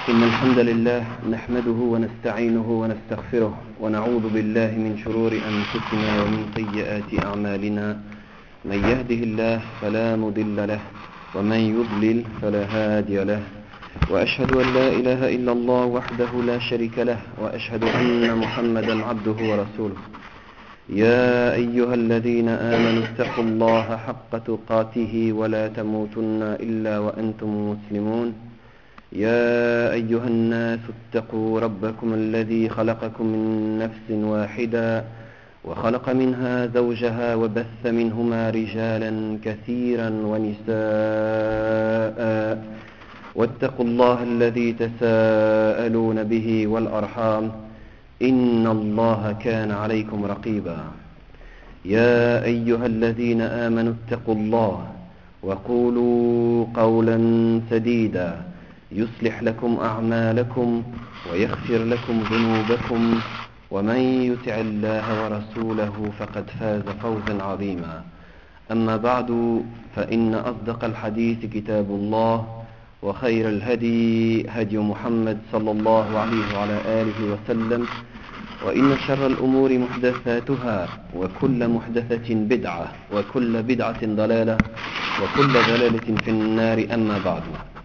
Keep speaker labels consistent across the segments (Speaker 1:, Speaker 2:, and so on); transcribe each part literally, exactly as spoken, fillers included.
Speaker 1: إن الحمد لله نحمده ونستعينه ونستغفره ونعوذ بالله من شرور أنفسنا ومن سيئات أعمالنا من يهده الله فلا مضل له ومن يضلل فلا هادي له وأشهد أن لا إله إلا الله وحده لا شريك له وأشهد أن محمدا عبده ورسوله يا أيها الذين آمنوا اتقوا الله حق تقاته ولا تموتن إلا وأنتم مسلمون يا أيها الناس اتقوا ربكم الذي خلقكم من نفس واحدة وخلق منها زوجها وبث منهما رجالا كثيرا ونساء واتقوا الله الذي تساءلون به والأرحام إن الله كان عليكم رقيبا يا أيها الذين آمنوا اتقوا الله وقولوا قولا سديدا يصلح لكم أعمالكم ويغفر لكم ذنوبكم ومن يطع الله ورسوله فقد فاز فوزا عظيما أما بعد فإن أصدق الحديث كتاب الله وخير الهدي هدي محمد صلى الله عليه وعلى آله وسلم وإن شر الأمور محدثاتها وكل محدثة بدعة وكل بدعة ضلالة وكل ضلالة في النار أما بعد.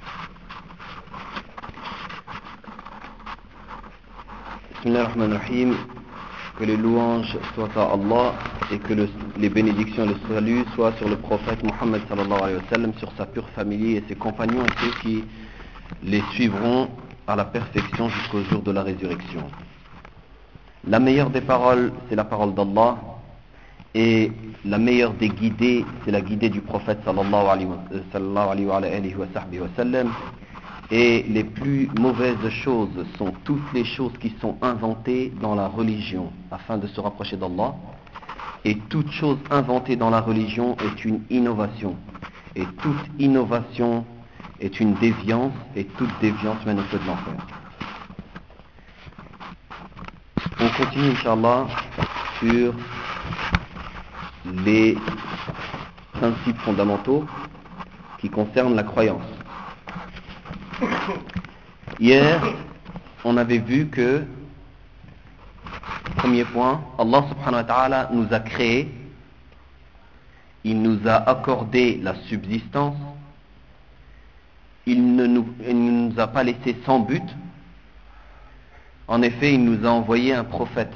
Speaker 1: Bismillahirrahmanirrahim. Que les louanges soient à Allah et que le, les bénédictions et le salut soient sur le prophète Mohammed sallallahu alayhi wa sallam, sur sa pure famille et ses compagnons et ceux qui les suivront à la perfection jusqu'au jour de la résurrection. La meilleure des paroles, c'est la parole d'Allah, et la meilleure des guidées, c'est la guidée du prophète sallallahu alayhi wa sallam. Et les plus mauvaises choses sont toutes les choses qui sont inventées dans la religion afin de se rapprocher d'Allah. Et toute chose inventée dans la religion est une innovation. Et toute innovation est une déviance, et toute déviance mène au feu de l'enfer. On continue, Inch'Allah, sur les principes fondamentaux qui concernent la croyance. Hier, on avait vu que, premier point, Allah subhanahu wa ta'ala nous a créés, il nous a accordé la subsistance, il ne nous, il ne nous a pas laissé sans but. En effet, il nous a envoyé un prophète.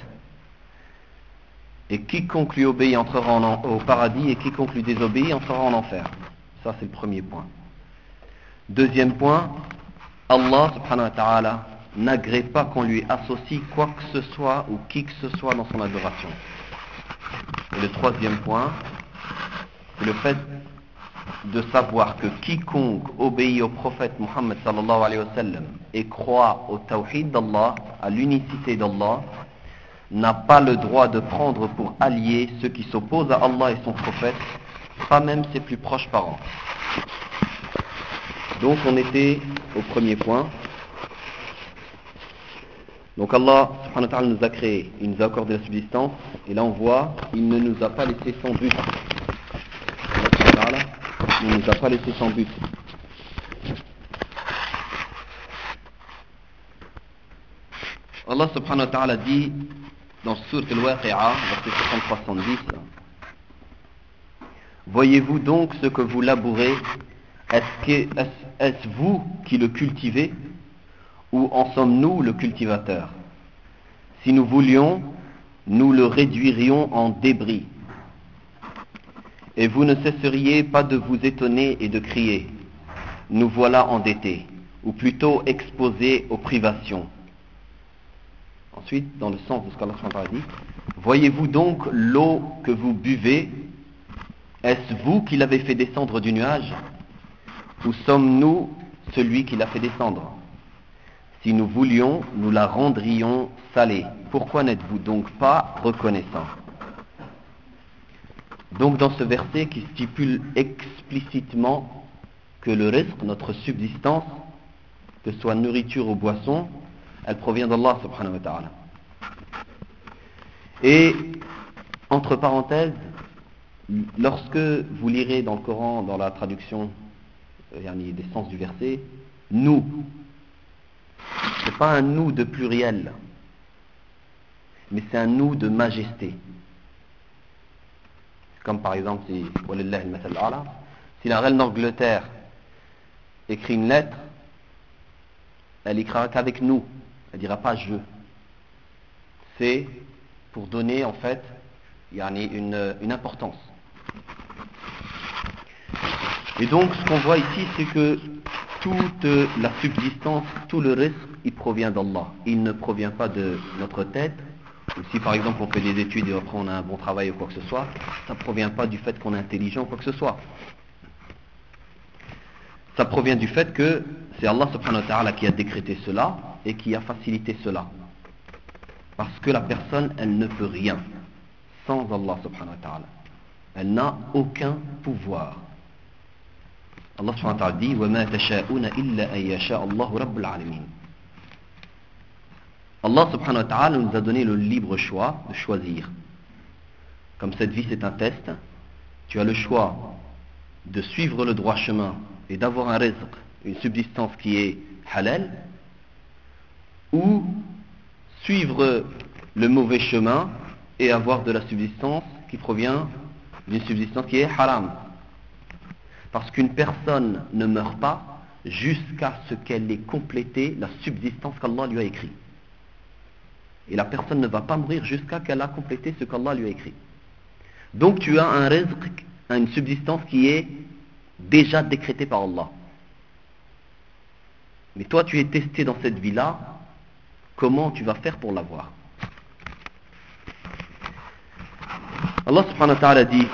Speaker 1: Et quiconque lui obéit entrera en, au paradis, et quiconque lui désobéit entrera en enfer. Ça, c'est le premier point. Deuxième point, Allah subhanahu wa ta'ala n'agrée pas qu'on lui associe quoi que ce soit ou qui que ce soit dans son adoration. Et le troisième point, c'est le fait de savoir que quiconque obéit au prophète Muhammad sallallahu alayhi wa sallam et croit au tawhid d'Allah, à l'unicité d'Allah, n'a pas le droit de prendre pour alliés ceux qui s'opposent à Allah et son prophète, pas même ses plus proches parents. Donc on était au premier point. Donc Allah subhanahu wa ta'ala nous a créés, il nous a accordé la subsistance, et là on voit, il ne nous a pas laissé sans but. Il ne nous a pas laissé sans but. Allah subhanahu wa ta'ala dit dans Sourate Al-Waqi'a, verset soixante-trois soixante-dix, voyez-vous donc ce que vous labourez, est-ce, que, est-ce, est-ce vous qui le cultivez, ou en sommes-nous le cultivateur? Si nous voulions, nous le réduirions en débris. Et vous ne cesseriez pas de vous étonner et de crier, nous voilà endettés, ou plutôt exposés aux privations. Ensuite, dans le sens de ce qu'Allah subhanahu wa ta'ala dit, voyez-vous donc l'eau que vous buvez, est-ce vous qui l'avez fait descendre du nuage, ou sommes-nous celui qui l'a fait descendre? Si nous voulions, nous la rendrions salée. Pourquoi n'êtes-vous donc pas reconnaissants? Donc dans ce verset qui stipule explicitement que le risque, notre subsistance, que ce soit nourriture ou boisson, elle provient d'Allah subhanahu wa ta'ala. Et entre parenthèses, lorsque vous lirez dans le Coran, dans la traduction des sens du verset, nous, c'est pas un nous de pluriel, mais c'est un nous de majesté. Comme par exemple, si, si la reine d'Angleterre écrit une lettre, elle écrira qu'avec nous, elle dira pas je. C'est pour donner en fait une, une importance. Et donc ce qu'on voit ici, c'est que toute la subsistance, tout le risque, il provient d'Allah. Il ne provient pas de notre tête. Ou si par exemple on fait des études et après on a un bon travail ou quoi que ce soit, ça ne provient pas du fait qu'on est intelligent ou quoi que ce soit. Ça provient du fait que c'est Allah subhanahu wa ta'ala qui a décrété cela et qui a facilité cela. Parce que la personne, elle ne peut rien sans Allah subhanahu wa ta'ala. Elle n'a aucun pouvoir. Allah subhanahu wa ta'ala dit وَمَا تَشَاءُونَ إِلَّا أَن يَشَاءَ اللَّهُ رَبُّ الْعَالَمِينَ. Allah subhanahu wa ta'ala nous a donné le libre choix de choisir. Comme cette vie c'est un test, tu as le choix de suivre le droit chemin et d'avoir un rizq, une subsistance qui est halal, ou suivre le mauvais chemin et avoir de la subsistance qui provient d'une subsistance qui est haram. Parce qu'une personne ne meurt pas jusqu'à ce qu'elle ait complété la subsistance qu'Allah lui a écrite. Et la personne ne va pas mourir jusqu'à qu'elle a complété ce qu'Allah lui a écrit. Donc tu as un rizq, une subsistance qui est déjà décrétée par Allah. Mais toi tu es testé dans cette vie-là, comment tu vas faire pour l'avoir? Allah subhanahu wa ta'ala dit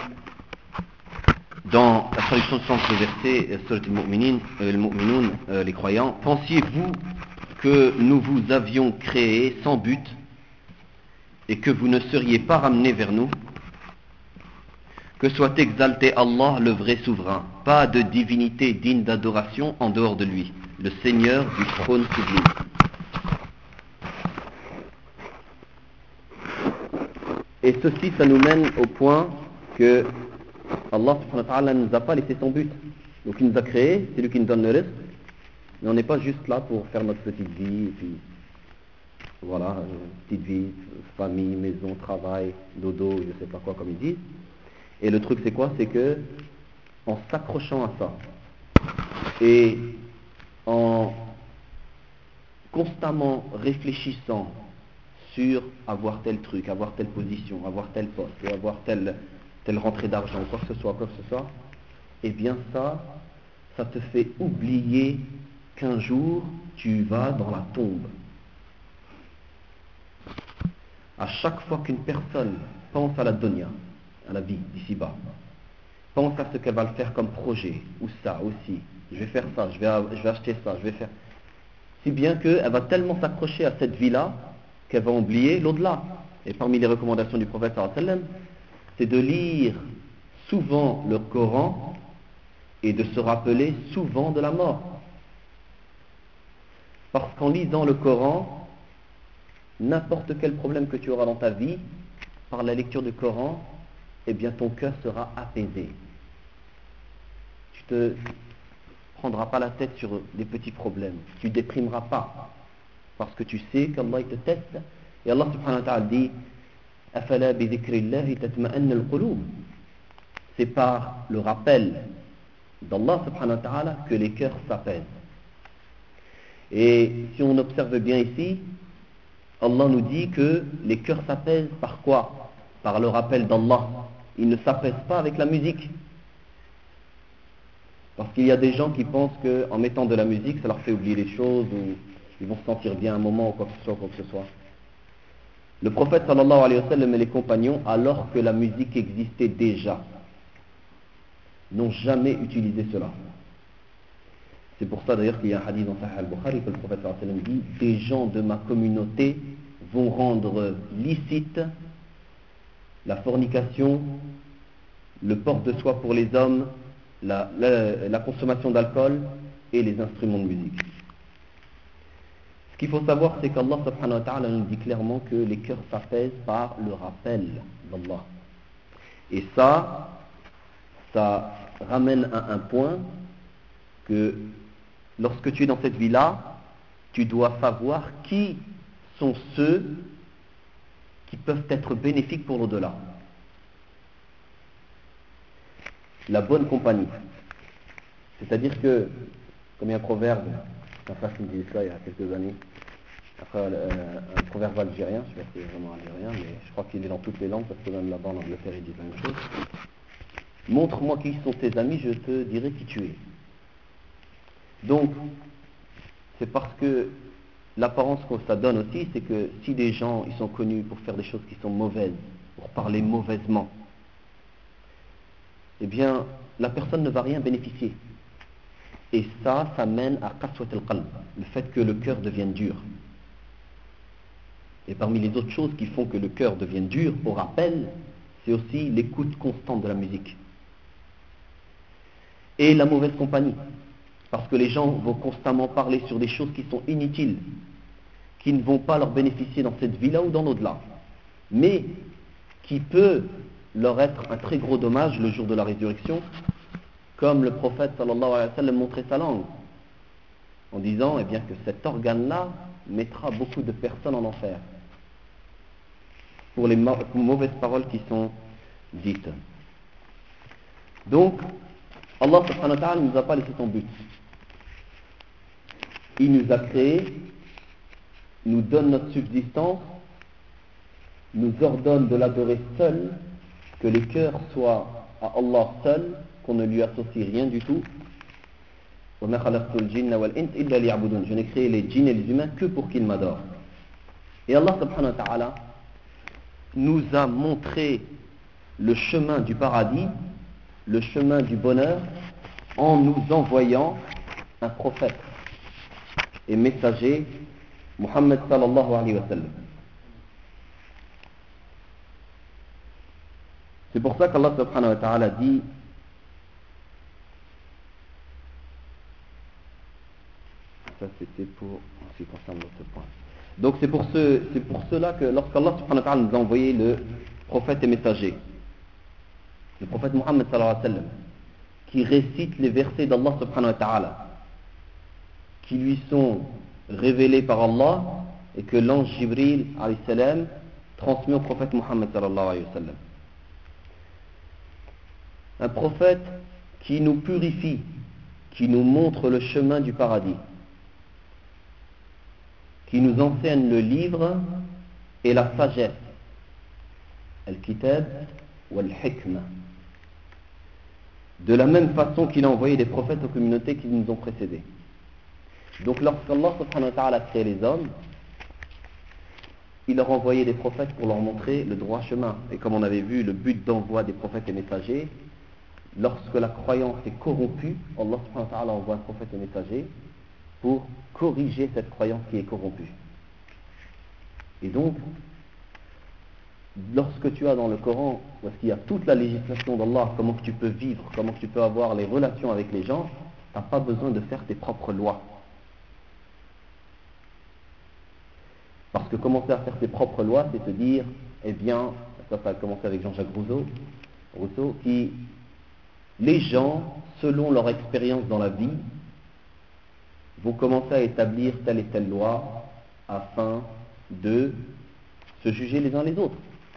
Speaker 1: dans la traduction de ce verset, Surat al-Mu'minin, euh, al-Mu'minun, euh, les croyants, pensiez-vous que nous vous avions créé sans but et que vous ne seriez pas ramenés vers nous? Que soit exalté Allah, le vrai souverain. Pas de divinité digne d'adoration en dehors de lui, le Seigneur du trône sublime. Et ceci, ça nous mène au point que Allah subhanahu wa ta'ala ne nous a pas laissé son but. Donc il nous a créé, c'est lui qui nous donne le risque. Mais on n'est pas juste là pour faire notre petite vie, et puis voilà, petite vie, famille, maison, travail, dodo, je sais pas quoi comme ils disent. Et le truc c'est quoi? C'est que en s'accrochant à ça et en constamment réfléchissant sur avoir tel truc, avoir telle position, avoir tel poste, ou avoir telle, telle rentrée d'argent, quoi que ce soit, quoi que ce soit, eh bien ça, ça te fait oublier qu'un jour tu vas dans la tombe. À chaque fois qu'une personne pense à la dunya, à la vie d'ici-bas, pense à ce qu'elle va le faire comme projet, ou ça aussi, je vais faire ça, je vais, je vais acheter ça, je vais faire... Si bien qu'elle va tellement s'accrocher à cette vie-là qu'elle va oublier l'au-delà. Et parmi les recommandations du prophète sallallahu alayhi wa sallam, c'est de lire souvent le Coran et de se rappeler souvent de la mort. Parce qu'en lisant le Coran, n'importe quel problème que tu auras dans ta vie, par la lecture du Coran, eh bien ton cœur sera apaisé. Tu te prendras pas la tête sur des petits problèmes. Tu ne déprimeras pas. Parce que tu sais qu'Allah te teste. Et Allah subhanahu wa ta'ala dit أَفَلَا بِذِكْرِ اللَّهِ تَتْمَأَنَّ الْقُلُوبِ. C'est par le rappel d'Allah subhanahu wa ta'ala que les cœurs s'apaisent. Et si on observe bien ici, Allah nous dit que les cœurs s'apaisent par quoi? Par le rappel d'Allah. Ils ne s'apaisent pas avec la musique. Parce qu'il y a des gens qui pensent qu'en mettant de la musique, ça leur fait oublier les choses, ou ils vont se sentir bien un moment, ou quoi que ce soit, quoi que ce soit. Le prophète sallallahu alayhi wa sallam et les compagnons, alors que la musique existait déjà, n'ont jamais utilisé cela. C'est pour ça d'ailleurs qu'il y a un hadith dans Sahih al-Bukhari que le prophète sallallahu alayhi wa sallam dit: des gens de ma communauté vont rendre licite la fornication, le port de soie pour les hommes, la, la, la consommation d'alcool et les instruments de musique. Ce qu'il faut savoir, c'est qu'Allah subhanahu wa ta'ala nous dit clairement que les cœurs s'apaisent par le rappel d'Allah. Et ça, ça ramène à un point que lorsque tu es dans cette vie-là, tu dois savoir qui sont ceux qui peuvent être bénéfiques pour l'au-delà. La bonne compagnie. C'est-à-dire que, comme il y a un proverbe, ma frère qui me disait ça il y a quelques années, après, euh, un proverbe algérien, je ne sais pas si c'est vraiment algérien, mais je crois qu'il est dans toutes les langues, parce que même là-bas en Angleterre, ils disent la même chose. Montre-moi qui sont tes amis, je te dirai qui tu es. Donc, c'est parce que l'apparence que ça donne aussi, c'est que si des gens ils sont connus pour faire des choses qui sont mauvaises, pour parler mauvaisement, eh bien, la personne ne va rien bénéficier. Et ça, ça mène à qaswat al-qalb, le fait que le cœur devienne dur. Et parmi les autres choses qui font que le cœur devienne dur, pour rappel, c'est aussi l'écoute constante de la musique. Et la mauvaise compagnie. Parce que les gens vont constamment parler sur des choses qui sont inutiles, qui ne vont pas leur bénéficier dans cette vie-là ou dans l'au-delà, mais qui peut leur être un très gros dommage le jour de la résurrection, comme le prophète sallallahu alayhi wa sallam montrait sa langue, en disant eh bien, que cet organe-là mettra beaucoup de personnes en enfer, pour les mauvaises paroles qui sont dites. Donc, Allah subhanahu wa ta'ala ne nous a pas laissé son but. Il nous a créés, nous donne notre subsistance, nous ordonne de l'adorer seul, que les cœurs soient à Allah seul, qu'on ne lui associe rien du tout. Je n'ai créé les djinns et les humains que pour qu'ils m'adorent. Et Allah subhanahu wa ta'ala nous a montré le chemin du paradis, le chemin du bonheur, en nous envoyant un prophète et messager, Muhammad sallallahu alayhi wa sallam. C'est pour ça qu'Allah subhanahu wa ta'ala dit ça c'était pour en ce qui concerne l'autre point. Donc c'est pour, ce, c'est pour cela que lorsqu'Allah subhanahu wa ta'ala nous a envoyé le prophète et messager, le prophète Muhammad sallallahu alayhi wa sallam, qui récite les versets d'Allah subhanahu wa ta'ala, qui lui sont révélés par Allah et que l'ange Jibril alayhi salam transmet au prophète Muhammad sallallahu alayhi wa sallam. Un prophète qui nous purifie, qui nous montre le chemin du paradis, qui nous enseigne le livre et la sagesse, al-kitab ou al-hikmah, de la même façon qu'il a envoyé des prophètes aux communautés qui nous ont précédés. Donc lorsqu'Allah subhanahu wa ta'ala a créé les hommes, il leur a envoyé des prophètes pour leur montrer le droit chemin. Et comme on avait vu, le but d'envoi des prophètes et messagers, lorsque la croyance est corrompue, Allah subhanahu wa ta'ala envoie un prophète et messager pour corriger cette croyance qui est corrompue. Et donc, lorsque tu as dans le Coran, où est-ce qu'il y a toute la législation d'Allah, comment que tu peux vivre, comment que tu peux avoir les relations avec les gens, tu n'as pas besoin de faire tes propres lois. Parce que commencer à faire tes propres lois, c'est se dire, eh bien, ça, ça a commencé avec Jean-Jacques Rousseau, Rousseau, qui, les gens, selon leur expérience dans la vie, vont commencer à établir telle et telle loi afin de se juger les uns les autres.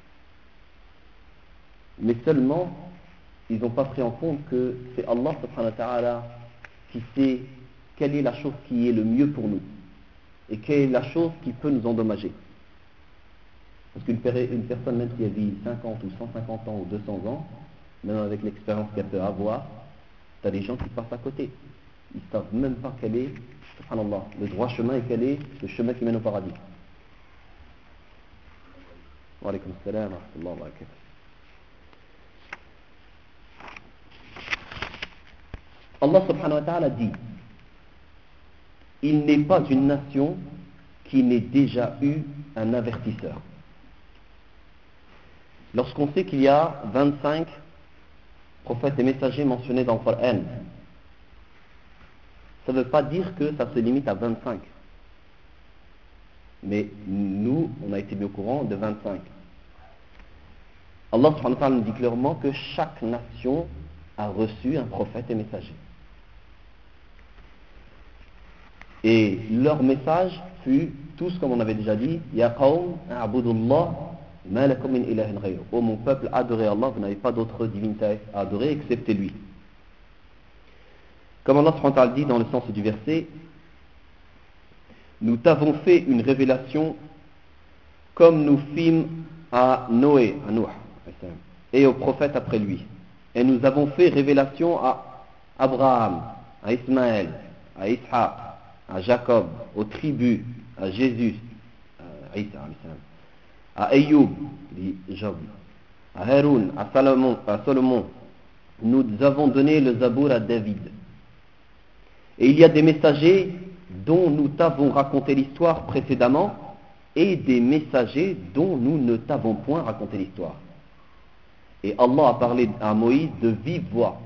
Speaker 1: Mais seulement, ils n'ont pas pris en compte que c'est Allah subhanahu wa ta'ala qui sait quelle est la chose qui est le mieux pour nous et quelle est la chose qui peut nous endommager. Parce qu'une une personne, même si elle vit cinquante ou cent cinquante ans ou deux cents ans, même avec l'expérience qu'elle peut avoir, tu as des gens qui passent à côté. Ils ne savent même pas quel est, subhanallah, le droit chemin et quel est le chemin qui mène au paradis. Wa alaykum assalam wa rahmatullahi wa barakatuh. Allah subhanahu wa ta'ala dit, il n'est pas une nation qui n'ait déjà eu un avertisseur. Lorsqu'on sait qu'il y a vingt-cinq prophètes et messagers mentionnés dans le Coran, ça ne veut pas dire que ça se limite à vingt-cinq. Mais nous, on a été mis au courant de vingt-cinq. Allah subhanahu wa ta'ala nous dit clairement que chaque nation a reçu un prophète et messager. Et leur message fut tous, comme on avait déjà dit, Ya qawm a'budullah ma lakum min ilahin ghayru. Ô mon peuple, adorez Allah, vous n'avez pas d'autre divinité à adorer excepté lui. Comme Allah subhanahu wa ta'ala dit dans le sens du verset, nous t'avons fait une révélation comme nous fîmes à Noé, à Nuh, et aux prophètes après lui. Et nous avons fait révélation à Abraham, à Ismaël, à Ishaq, à Jacob, aux tribus, à Jésus, à Isa, à Ayoub, dit Job, à Haroun, à Salomon, à Salomon. Nous avons donné le Zabour à David. Et il y a des messagers dont nous t'avons raconté l'histoire précédemment et des messagers dont nous ne t'avons point raconté l'histoire. Et Allah a parlé à Moïse de vive voix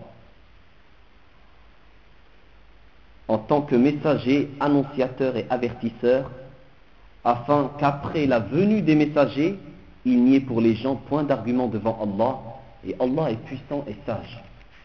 Speaker 1: en tant que messager, annonciateur et avertisseur, afin qu'après la venue des messagers, il n'y ait pour les gens point d'argument devant Allah, et Allah est puissant et sage.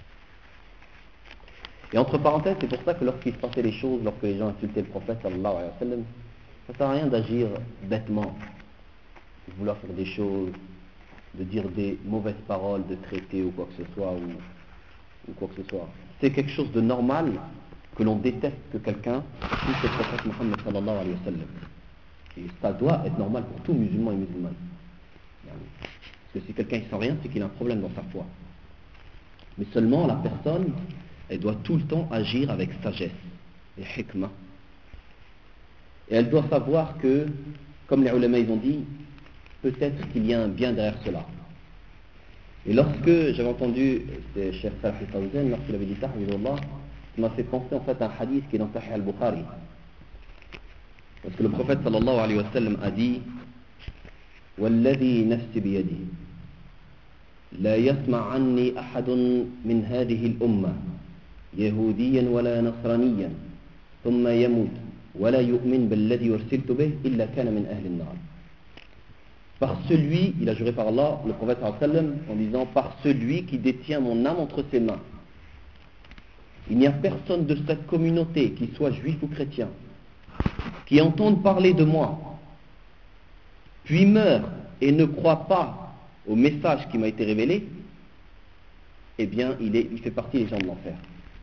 Speaker 1: Et entre parenthèses, c'est pour ça que lorsqu'il se passait les choses, lorsque les gens insultaient le prophète sallallahu alayhi wa sallam, ça ne sert à rien d'agir bêtement, de vouloir faire des choses, de dire des mauvaises paroles, de traiter ou quoi que ce soit, ou, ou quoi que ce soit. C'est quelque chose de normal que l'on déteste que quelqu'un touche le prophète Muhammad sallallahu alayhi wa sallam. Et ça doit être normal pour tout musulman et musulmane. Parce que si quelqu'un ne sent rien, c'est qu'il a un problème dans sa foi. Mais seulement la personne, elle doit tout le temps agir avec sagesse et hikmah. Et elle doit savoir que, comme les ulama ils ont dit, peut-être qu'il y a un bien derrière cela. Et lorsque j'avais entendu le Cheikh Salah al-Fawzan, lorsqu'il avait dit ça, ça m'a fait penser en fait à un hadith qui est dans Sahih al-Bukhari. Parce que le prophète sallallahu alayhi wa sallam a dit وَالَّذِي نَفْسِ بِيَدِهِ لا يسمع عني أحد من هذه الأمة يهوديا ولا نصرانيا ثم يموت ولا يؤمن بالذي أرسلت به إلا كان من أهل النار. Par celui, il a juré par Allah, le prophète sallallahu alayhi wa sallam, en disant par celui qui détient mon âme entre ses mains. Il n'y a personne de cette communauté, qui soit juif ou chrétien, qui entende parler de moi, puis meurt et ne croit pas au message qui m'a été révélé, eh bien, il, est, il fait partie des gens de l'enfer.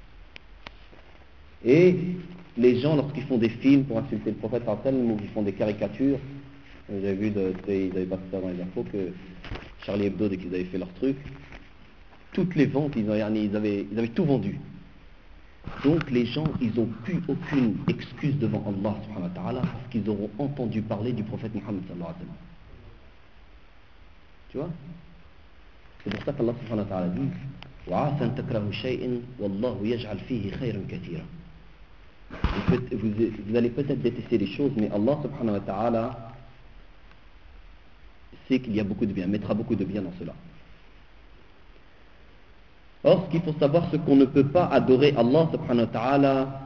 Speaker 1: Et les gens, lorsqu'ils font des films pour insulter le prophète sallallahu alayhi wa sallam, ou qu'ils font des caricatures, j'ai vu, de, ils avaient passé ça dans les infos, que Charlie Hebdo, dès qu'ils avaient fait leur truc, toutes les ventes, ils avaient, ils avaient, ils avaient tout vendu. Donc les gens, ils n'ont plus aucune excuse devant Allah subhanahu wa ta'ala parce qu'ils auront entendu parler du prophète Muhammad sallallahu alayhi wa sallam. Tu vois? C'est pour ça qu'Allah subhanahu wa ta'ala dit وَعَاسًا تَكْرَهُ شَيْءٍ وَاللَّهُ يَجْعَلْ فِيهِ خَيْرًا كَثِيرًا. Vous, vous allez peut-être détester les choses, mais Allah subhanahu wa ta'ala sait qu'il y a beaucoup de bien, mettra beaucoup de bien dans cela. Or, ce qu'il faut savoir, c'est qu'on ne peut pas adorer Allah subhanahu wa ta'ala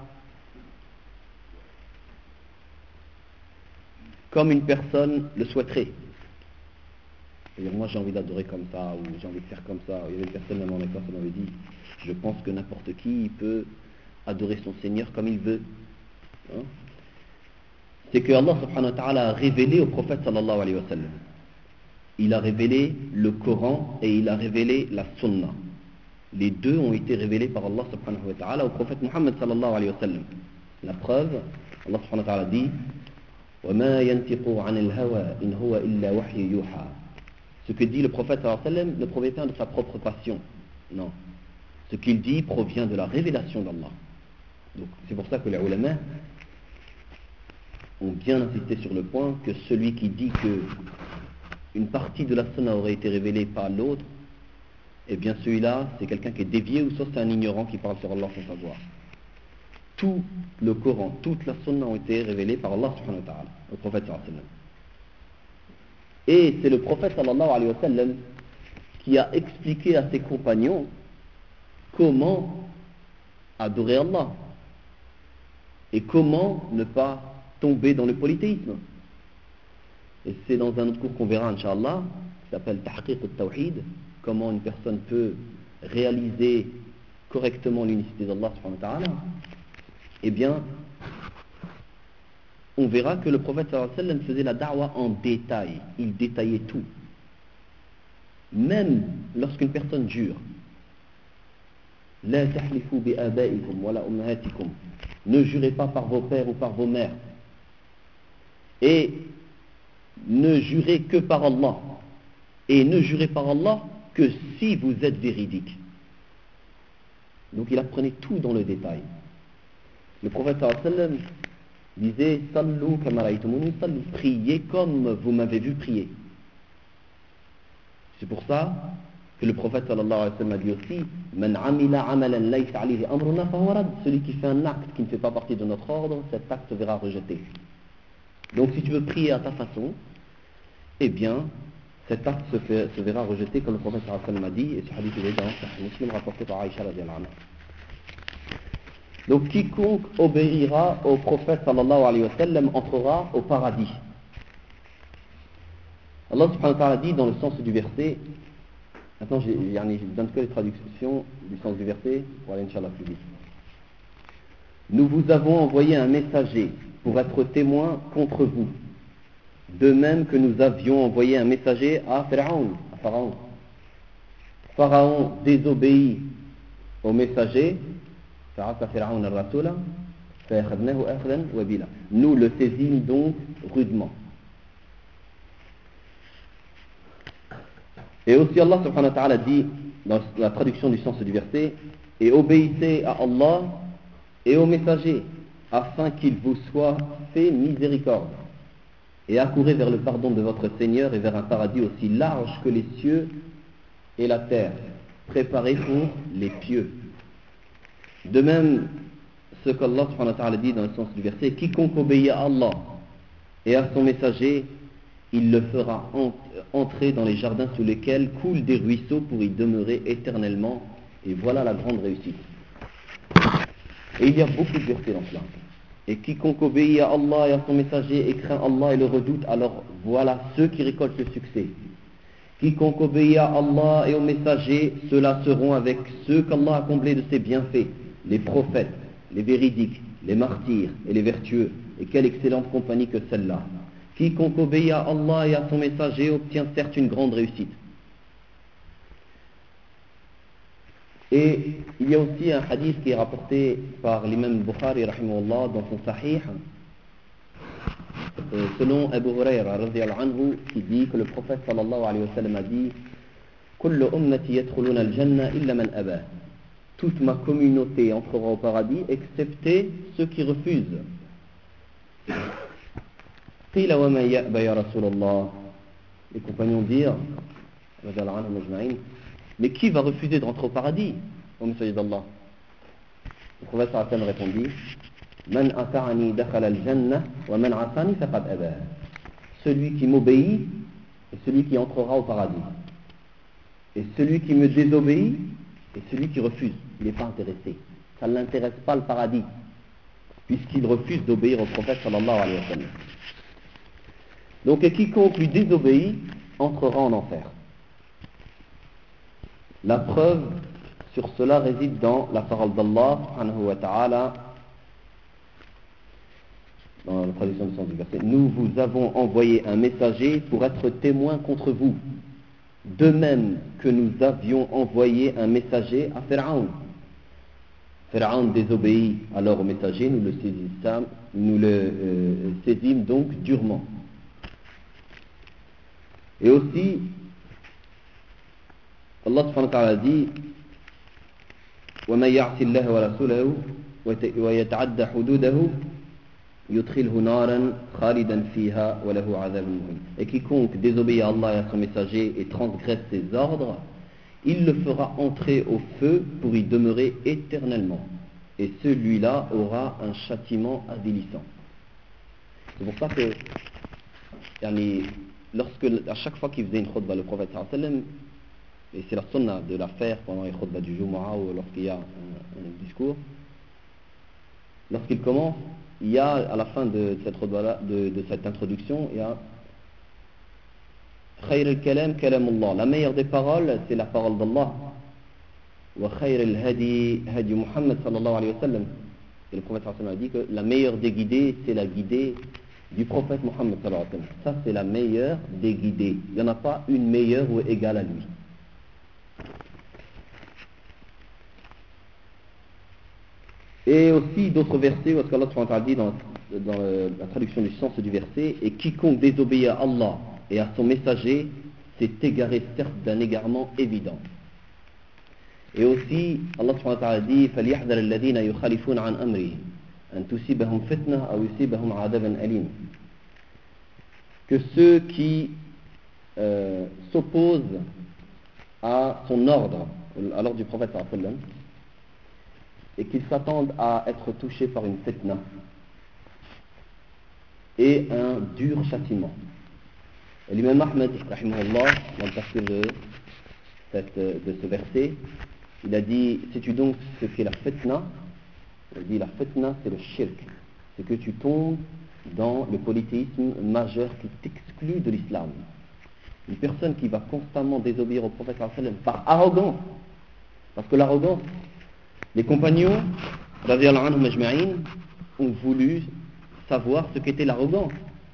Speaker 1: comme une personne le souhaiterait. C'est-à-dire, moi j'ai envie d'adorer comme ça, ou j'ai envie de faire comme ça. Il y avait une personne, même en Écosse, qui m'avait dit, je pense que n'importe qui peut adorer son Seigneur comme il veut. Hein? C'est que Allah subhanahu wa ta'ala a révélé au prophète sallallahu alayhi wa sallam. Il a révélé le Coran et il a révélé la Sunna. Les deux ont été révélés par Allah subhanahu wa ta'ala au prophète Muhammad sallallahu alayhi wa sallam. La preuve, Allah subhanahu wa ta'ala dit وَمَا يَنْتِقُ عَنِ الْهَوَى إِنْ هُوَ إِلَّا وَحْيٌ يُوحَى. Ce que dit le prophète sallallahu alayhi wa sallam ne provient pas de sa propre passion. Non. Ce qu'il dit provient de la révélation d'Allah. Donc c'est pour ça que les ulama ont bien insisté sur le point que celui qui dit que une partie de la sunna aurait été révélée par l'autre, eh bien celui-là, c'est quelqu'un qui est dévié ou soit c'est un ignorant qui parle sur Allah sans savoir. Tout le Coran, toute la sunna ont été révélées par Allah subhanahu wa ta'ala, au prophète sallallahu alayhi wa sallam. Et c'est le prophète sallallahu alayhi wa sallam qui a expliqué à ses compagnons comment adorer Allah et comment ne pas tomber dans le polythéisme. Et c'est dans un autre cours qu'on verra, Inch'Allah, qui s'appelle Tahqiq al-Tawhid, comment une personne peut réaliser correctement l'unicité d'Allah subhanahu wa ta'ala. Eh bien, on verra que le prophète sallallahu alayhi wa sallam faisait la da'wa en détail, il détaillait tout. Même lorsqu'une personne jure, La tahlifu bi abaikum wala ummahatikum, ne jurez pas par vos pères ou par vos mères, et ne jurez que par Allah, et ne jurez par Allah que si vous êtes véridique. Donc il apprenait tout dans le détail. Le prophète sallallahu alayhi wa sallam disait Sallu kama ra'aytumuni sallu, priez comme vous m'avez vu prier. C'est pour ça que le prophète sallallahu alayhi wa sallam a dit aussi Man amila amalan laysa alayhi amruna fahuwa rad, celui qui fait un acte qui ne fait pas partie de notre ordre, cet acte se verra rejeté. Donc si tu veux prier à ta façon, eh bien cet acte se, fait, se verra rejeté, comme le prophète sallallahu alayhi wa sallam a dit, et ce hadith est dans Sahih Muslim rapporté par Aïcha radhiyallahu anha. Donc quiconque obéira au prophète sallallahu alayhi wa sallam entrera au paradis. Allah subhanahu wa ta'ala dit dans le sens du verset, maintenant je ne donne que les traductions du sens du verset pour aller Inch'Allah plus vite. Nous vous avons envoyé un messager pour être témoin contre vous, de même que nous avions envoyé un messager à Pharaon. À Pharaon. Pharaon désobéit au messager. Nous le saisîmes donc rudement. Et aussi Allah subhanahu wa ta'ala dit dans la traduction du sens du verset, et obéissez à Allah et au messager afin qu'il vous soit fait miséricorde, et accourez vers le pardon de votre Seigneur et vers un paradis aussi large que les cieux et la terre, préparé pour les pieux. De même, ce qu'Allah subhanahu wa ta'ala dit dans le sens du verset, quiconque obéit à Allah et à son messager, il le fera entrer dans les jardins sous lesquels coulent des ruisseaux pour y demeurer éternellement, et voilà la grande réussite. Et il y a beaucoup de versets dans cela. Et quiconque obéit à Allah et à son messager et craint Allah et le redoute, alors voilà ceux qui récoltent le succès. Quiconque obéit à Allah et au messager, ceux-là seront avec ceux qu'Allah a comblés de ses bienfaits, les prophètes, les véridiques, les martyrs et les vertueux, et quelle excellente compagnie que celle-là. Quiconque obéit à Allah et à son messager obtient certes une grande réussite. Et il y a aussi un hadith qui est rapporté par l'imam Bukhari rahimahullah dans son Sahih, selon Abu Huraira radhiyallahu anhu, qui dit que le prophète sallallahu alayhi wa sallam a dit Kullu ummati yadkhuluna al-janna illa man aba. Toute ma communauté entrera au paradis excepté ceux qui refusent. Qila wa man ya'ba ya Rasulallah. Les compagnons dirent radhiyallahu anhum ajma'in, mais qui va refuser de rentrer au paradis, au messager d'Allah? Le prophète sallallahu alayhi wa sallam répondit Man ata'ani dakhala al-jannah wa man 'asani faqad aba. Celui qui m'obéit est celui qui entrera au paradis. Et celui qui me désobéit est celui qui refuse. Il n'est pas intéressé. Ça ne l'intéresse pas le paradis, puisqu'il refuse d'obéir au prophète sallallahu alayhi wa sallam. Donc et quiconque lui désobéit entrera en enfer. La preuve sur cela réside dans la parole d'Allah subhanahu wa ta'ala, dans la traduction du sens du verset. Nous vous avons envoyé un messager pour être témoin contre vous, de même que nous avions envoyé un messager à Pharaon. Pharaon désobéit alors au messager, nous le saisissons, nous le euh, saisîmes donc durement. Et aussi, Allah subhanahu wa ta'ala dit وَمَنْ يَعْصِ اللَّهَ وَرَسُولَهُ وَيَتَعَدَّ حُدُودَهُ يُدْخِلْهُ نَارًا خَالِدًا فِيهَا وَلَهُ عَذَابٌ مُهِينٌ. Et quiconque désobéit à Allah et à son messager et transgresse ses ordres, il le fera entrer au feu pour y demeurer éternellement. Et celui-là aura un châtiment avilissant. C'est pour ça que yani, lorsque, à chaque fois qu'il faisait une khutbah, le prophète sallallahu alayhi wa sallam, et c'est la sunna de la faire pendant les khutbahs du Jumu'ah ou lorsqu'il y a un, un discours, lorsqu'il commence, il y a à la fin de cette khutbah-là, de, de cette introduction, il y a Khayr al-kalam kalamullah. La meilleure des paroles, c'est la parole d'Allah. Wa khayr al-hadi hadi Muhammad sallallahu alayhi wa sallam. Et le prophète sallallahu alayhi wa sallam a dit que la meilleure des guidées, c'est la guidée du prophète Mohammed sallallahu alayhi wa sallam. Ça, c'est la meilleure des guidées. Il n'y en a pas une meilleure ou égale à lui. Et aussi d'autres versets, parce qu'Allah subhanahu wa ta'ala dit dans, dans la traduction du sens du verset, et quiconque désobéit à Allah et à son messager s'est égaré certes d'un égarement évident. Et aussi, Allah subhanahu wa ta'ala dit فَلْيَحْذَرِ الَّذِينَ يُخَالِفُونَ عَنْ أَمْرِهِ أَنْ تُصِيبَهُمْ فِتْنَةٌ أَوْ يُصِيبَهُمْ عَذَابٌ أَلِيمٌ. Que ceux qui euh, s'opposent à son ordre, à l'ordre du prophète sallallahu alayhi wa sallam, et qu'ils s'attendent à être touchés par une fitna et un dur châtiment. Et l'imam Ahmed, rahimahullah, dans le tafsir de, cette, de ce verset, il a dit, sais-tu donc ce qu'est la fitna? Il a dit, la fitna, c'est le shirk. C'est que tu tombes dans le polythéisme majeur qui t'exclut de l'islam. Une personne qui va constamment désobéir au prophète sallallahu alayhi wa sallam par arrogance, parce que l'arrogance, les compagnons, radiyallahu anhum ajma'in, ont voulu savoir ce qu'était l'arrogance.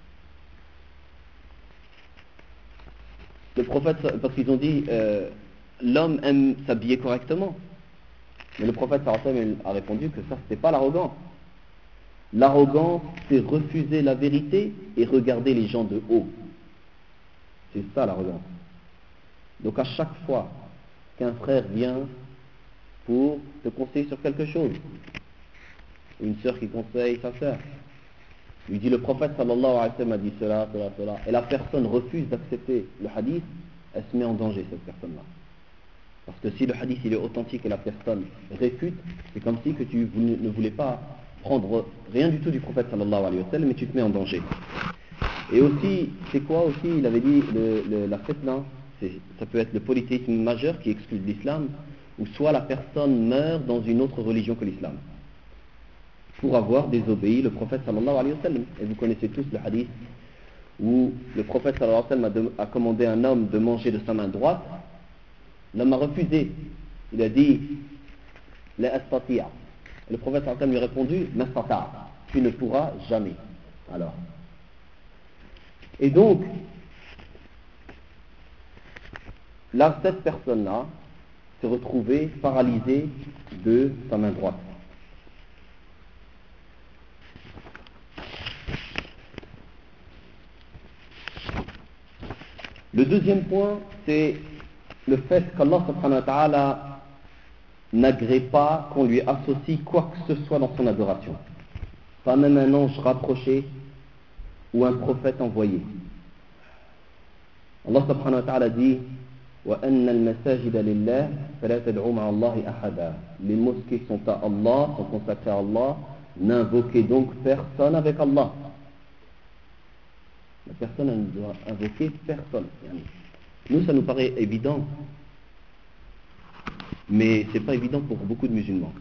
Speaker 1: Le prophète, parce qu'ils ont dit, euh, l'homme aime s'habiller correctement. Mais le prophète sallallahu alayhi wa sallam a répondu que ça, c'était pas l'arrogance. L'arrogance, c'est refuser la vérité et regarder les gens de haut. C'est ça l'arrogance. Donc à chaque fois qu'un frère vient pour te conseiller sur quelque chose, une sœur qui conseille sa sœur, lui dit le prophète sallallahu alayhi wa sallam a dit cela, cela, cela, et la personne refuse d'accepter le hadith, elle se met en danger, cette personne-là. Parce que si le hadith il est authentique et la personne réfute, c'est comme si que tu ne voulais pas prendre rien du tout du prophète sallallahu alayhi wa sallam, mais tu te mets en danger. Et aussi, c'est quoi aussi, il avait dit le, le, la fitna, ça peut être le polythéisme majeur qui exclut de l'islam, ou soit la personne meurt dans une autre religion que l'islam, pour avoir désobéi le prophète sallallahu alayhi wa sallam. Et vous connaissez tous le hadith où le prophète sallallahu alayhi wa sallam a, a commandé un homme de manger de sa main droite. L'homme a refusé. Il a dit la astati'a. Le prophète sallallahu alayhi wa sallam lui a répondu mastata, tu ne pourras jamais. Alors, et donc là, cette personne-là s'est retrouvée paralysée de sa main droite. Le deuxième point, c'est le fait qu'Allah subhanahu wa ta'ala n'agrée pas qu'on lui associe quoi que ce soit dans son adoration. Pas même un ange rapproché ou un prophète envoyé. Allah subhanahu wa ta'ala dit وَأَنَّ الْمَسَاجِدَ لِلَّهِ فَلَا تَدْعُوا مَعَ اللَّهِ أَحَدًا. Les mosquées sont à Allah, sont consacrées à Allah, n'invoquez donc personne avec Allah. La personne ne doit invoquer personne. Nous, ça nous paraît évident, mais ce n'est pas évident pour beaucoup de musulmans.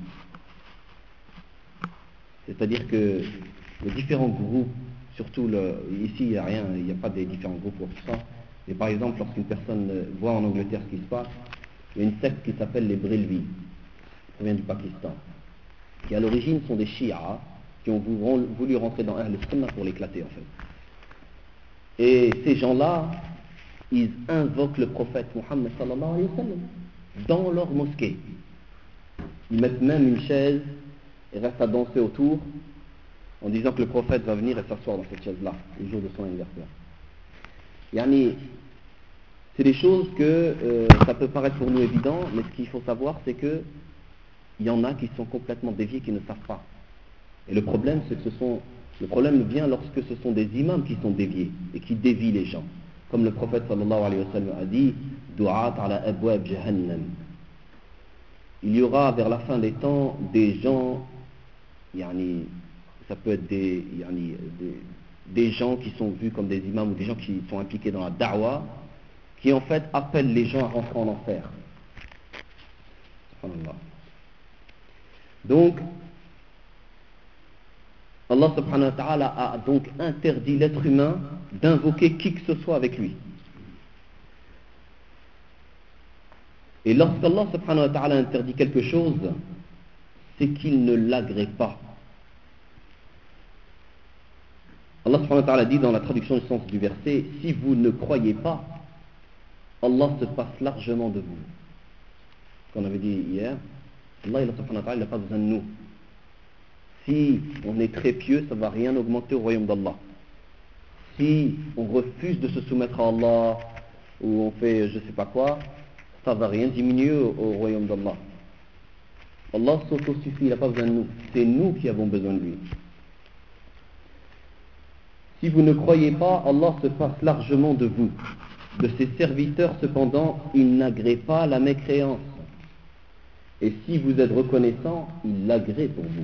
Speaker 1: C'est-à-dire que les différents groupes, surtout le, ici il n'y a rien, il n'y a pas des différents groupes pour tout ça, mais par exemple lorsqu'une personne voit en Angleterre ce qui se passe, il y a une secte qui s'appelle les Brelvis, qui vient du Pakistan, qui à l'origine sont des chiites qui ont voulu rentrer dans Ahl Sunnah pour l'éclater en fait. Et ces gens-là, ils invoquent le prophète Mohammed sallallahu alayhi wa sallam dans leur mosquée. Ils mettent même une chaise et restent à danser autour en disant que le prophète va venir et s'asseoir dans cette chaise-là le jour de son anniversaire. Yani, c'est des choses que euh, ça peut paraître pour nous évident, mais ce qu'il faut savoir, c'est que il y en a qui sont complètement déviés, qui ne savent pas. Et le problème, c'est que ce sont, le problème vient lorsque ce sont des imams qui sont déviés et qui dévient les gens. Comme le prophète sallallahu alayhi wa sallam a dit, du'at ala abwab jahannam. Il y aura vers la fin des temps des gens, yani, ça peut être des, yani, des, des gens qui sont vus comme des imams ou des gens qui sont impliqués dans la da'wah, qui en fait appellent les gens à rentrer en enfer. Subhanallah. Donc, Allah subhanahu wa ta'ala a donc interdit l'être humain d'invoquer qui que ce soit avec lui. Et lorsqu'Allah subhanahu wa ta'ala interdit quelque chose, c'est qu'il ne l'agrée pas. Allah subhanahu wa ta'ala dit dans la traduction du sens du verset, si vous ne croyez pas, Allah se passe largement de vous. Qu'on avait dit hier, Allah subhanahu wa ta'ala n'a pas besoin de nous. Si on est très pieux, ça ne va rien augmenter au royaume d'Allah. Si on refuse de se soumettre à Allah, ou on fait je ne sais pas quoi, ça ne va rien diminuer au, au royaume d'Allah. Allah s'auto-suffit, il n'a pas besoin de nous. C'est nous qui avons besoin de lui. Si vous ne croyez pas, Allah se passe largement de vous. De ses serviteurs, cependant, il n'agrée pas la mécréance. Et si vous êtes reconnaissant, il l'agrée pour vous.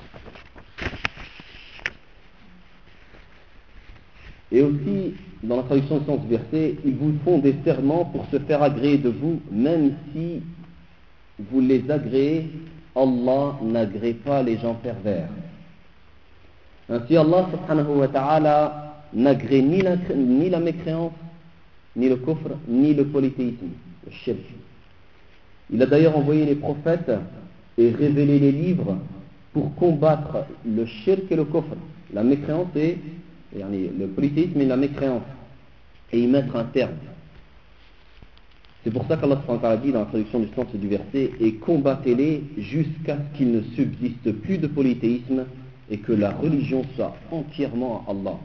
Speaker 1: Et aussi, dans la traduction du sens du verset, ils vous font des serments pour se faire agréer de vous, même si vous les agréez, Allah n'agrée pas les gens pervers. Ainsi, Allah subhanahu wa ta'ala n'agrée ni la, ni la mécréance, ni le kufr, ni le polythéisme, le shirk. Il a d'ailleurs envoyé les prophètes et révélé les livres pour combattre le shirk et le kufr, la mécréance et le polythéisme et la mécréance, et y mettre un terme. C'est pour ça qu'Allah subhanahu wa ta'ala dit dans la traduction du sens du verset, et combattez-les jusqu'à ce qu'il ne subsiste plus de polythéisme et que la religion soit entièrement à Allah.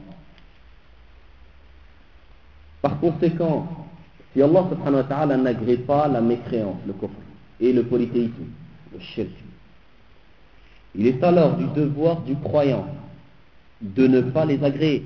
Speaker 1: Par conséquent, si Allah subhanahu wa ta'ala n'agrée pas la mécréance, le kufr, et le polythéisme, le shirk, il est alors du devoir du croyant de ne pas les agréer.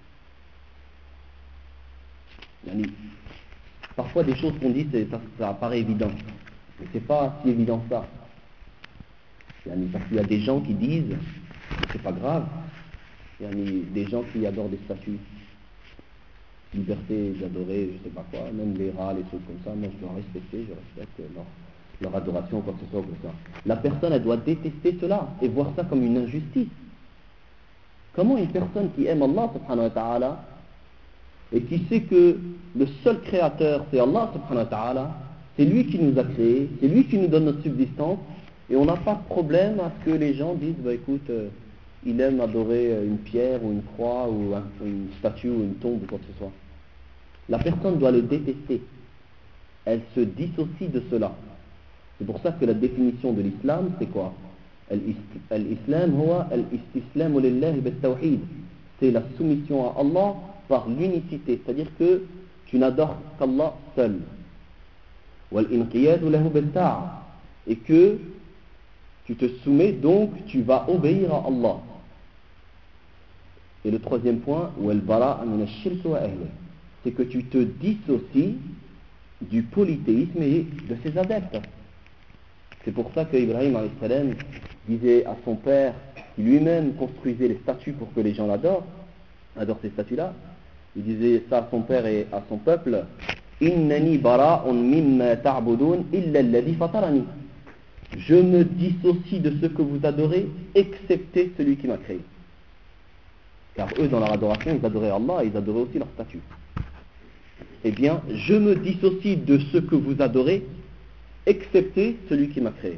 Speaker 1: Yani, parfois des choses qu'on dit, ça, ça apparaît évident, mais c'est pas si évident que ça. Yani, parce qu'il y a des gens qui disent, c'est pas grave, yani, des gens qui adorent des statues, liberté d'adorer, je sais pas quoi, même les rats, les trucs comme ça, moi je dois respecter, je respecte leur, leur adoration, quoi que ce soit comme ça. La personne, elle doit détester cela et voir ça comme une injustice. Comment une personne qui aime Allah subhanahu wa ta'ala et qui sait que le seul créateur c'est Allah subhanahu wa ta'ala, c'est lui qui nous a créés, c'est lui qui nous donne notre subsistance, et on n'a pas de problème à ce que les gens disent, bah écoute, euh, il aime adorer une pierre ou une croix ou un, une statue ou une tombe ou quoi que ce soit. La personne doit le détester. Elle se dissocie de cela. C'est pour ça que la définition de l'islam, c'est quoi? Al-Islam huwa al-istislamu lillahi bit-tawhid. C'est la soumission à Allah par l'unicité, c'est-à-dire que tu n'adores qu'Allah seul. Wal-inqiyadu lahu bit-ta'a. Et que tu te soumets, donc tu vas obéir à Allah. Et le troisième point, wal-bara'a min ash-shirk wa ahlihi, c'est que tu te dissocies du polythéisme et de ses adeptes. C'est pour ça que Ibrahim alayhi salam disait à son père, qui lui-même construisait les statues pour que les gens l'adorent, adorent ces statues-là, il disait ça à son père et à son peuple, Innani bara'un mimma ta'budun illa alladhi fatarani. Je me dissocie de ce que vous adorez, excepté celui qui m'a créé. Car eux, dans leur adoration, ils adoraient Allah et ils adoraient aussi leurs statues. Eh bien, je me dissocie de ce que vous adorez, excepté celui qui m'a créé.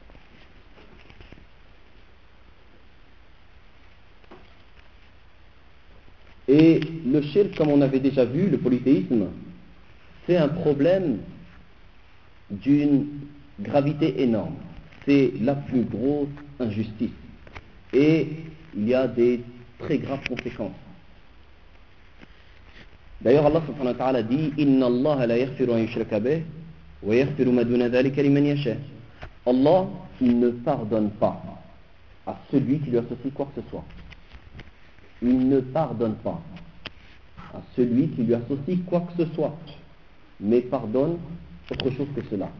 Speaker 1: Et le shirk, comme on avait déjà vu, le polythéisme, c'est un problème d'une gravité énorme. C'est la plus grosse injustice. Et il y a des très graves conséquences. D'ailleurs, Allah subhanahu wa ta'ala dit Inna Allah la yaghfiru an yushraka bih wa yaghfiru ma duna dhalika liman yasha. Allah, il ne pardonne pas à celui qui lui associe quoi que ce soit. Il ne pardonne pas à celui qui lui associe quoi que ce soit, mais pardonne autre chose que cela.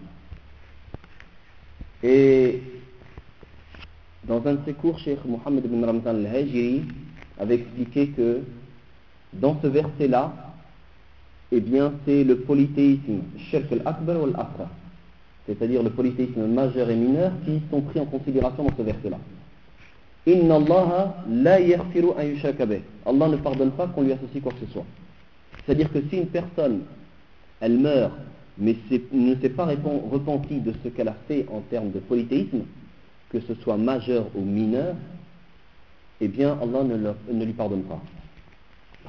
Speaker 1: Et dans un de ses cours, Cheikh Mohammed ibn Ramzan al-Hajiri avait expliqué que dans ce verset-là, eh bien, c'est le polythéisme, shirk al-akbar ou al-asghar, c'est-à-dire le polythéisme majeur et mineur qui sont pris en considération dans ce verset-là. Inna Allah la yaghfiru an yushraka bih. Allah ne pardonne pas qu'on lui associe quoi que ce soit. C'est-à-dire que si une personne, elle meurt, mais ne s'est pas repentie de ce qu'elle a fait en termes de polythéisme, que ce soit majeur ou mineur, eh bien Allah ne, le, ne lui pardonne pas.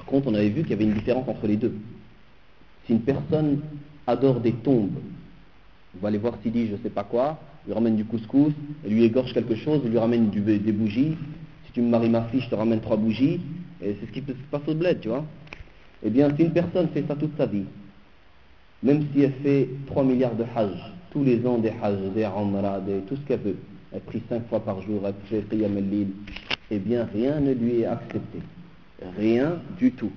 Speaker 1: Par contre, on avait vu qu'il y avait une différence entre les deux. Si une personne adore des tombes, on va aller voir s'il dit je sais pas quoi, il lui ramène du couscous, il lui égorge quelque chose, il lui ramène du, des bougies. Si tu me maries ma fille, je te ramène trois bougies. Et c'est ce qui peut se passer au bled, tu vois. Eh bien, si une personne fait ça toute sa vie, même si elle fait trois milliards de hajj, tous les ans des hajj, des umrah, des, tout ce qu'elle veut, elle prie cinq fois par jour, elle fait qiyam al-lil, eh bien, rien ne lui est accepté. Rien du tout.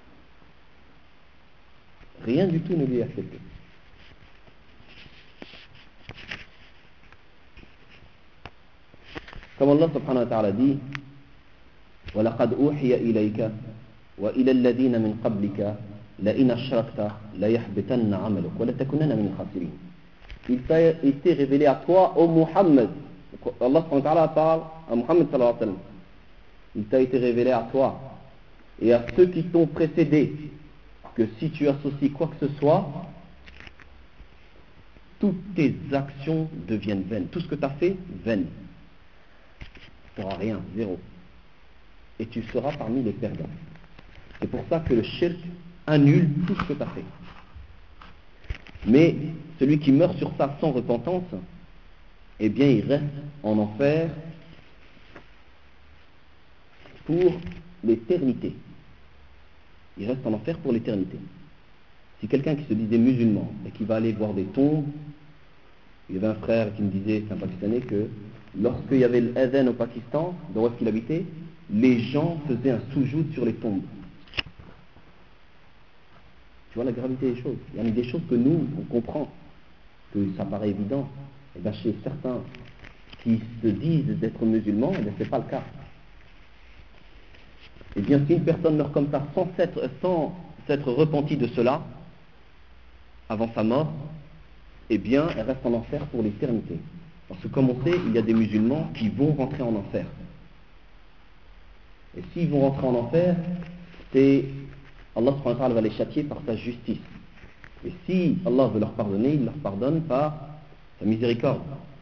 Speaker 1: Rien du tout ne lui est accepté. Comme Allah subhanahu wa ta'ala dit, وَلَقَدْ أُوحِيَ إِلَيْكَ وَإِلَى الَّذِينَ مِنْ قَبْلِكَ لَإِنْ أَشْرَكْتَ لَيَحْبِطَنَّ عَمَلُكَ وَلَتَكُونَنَّ مِنَ الْخَاسِرِينَ. Il t'a été révélé à toi, ô Muhammad. Allah subhanahu wa ta'ala parle à Muhammad sallallahu alayhi wa sallam. Il t'a été révélé à toi et à ceux qui t'ont précédé que si tu associes quoi que ce soit, toutes tes actions deviennent vaines. Tout ce que tu as fait, vaine. Tu n'auras rien, zéro. Et tu seras parmi les perdants. C'est pour ça que le shirk annule tout ce que tu as fait. Mais celui qui meurt sur ça sans repentance, eh bien il reste en enfer pour l'éternité. Il reste en enfer pour l'éternité. Si quelqu'un qui se disait musulman et qui va aller voir des tombes, il y avait un frère qui me disait, c'est un Pakistanais, que lorsqu'il y avait l'adhan au Pakistan, dans où est-ce qu'il habitait, les gens faisaient un soujoud sur les tombes. Tu vois la gravité des choses. Il y a des choses que nous, on comprend, que ça paraît évident. Et bien chez certains qui se disent d'être musulmans, eh bien ce n'est pas le cas. Et bien si une personne meurt comme ça sans s'être, sans s'être repentie de cela, avant sa mort, eh bien elle reste en enfer pour l'éternité. Parce que comme on sait, il y a des musulmans qui vont rentrer en enfer. Et s'ils vont rentrer en enfer, c'est Allah subhanahu wa ta'ala va les châtier par sa justice. Et si Allah veut leur pardonner, il leur pardonne par sa miséricorde.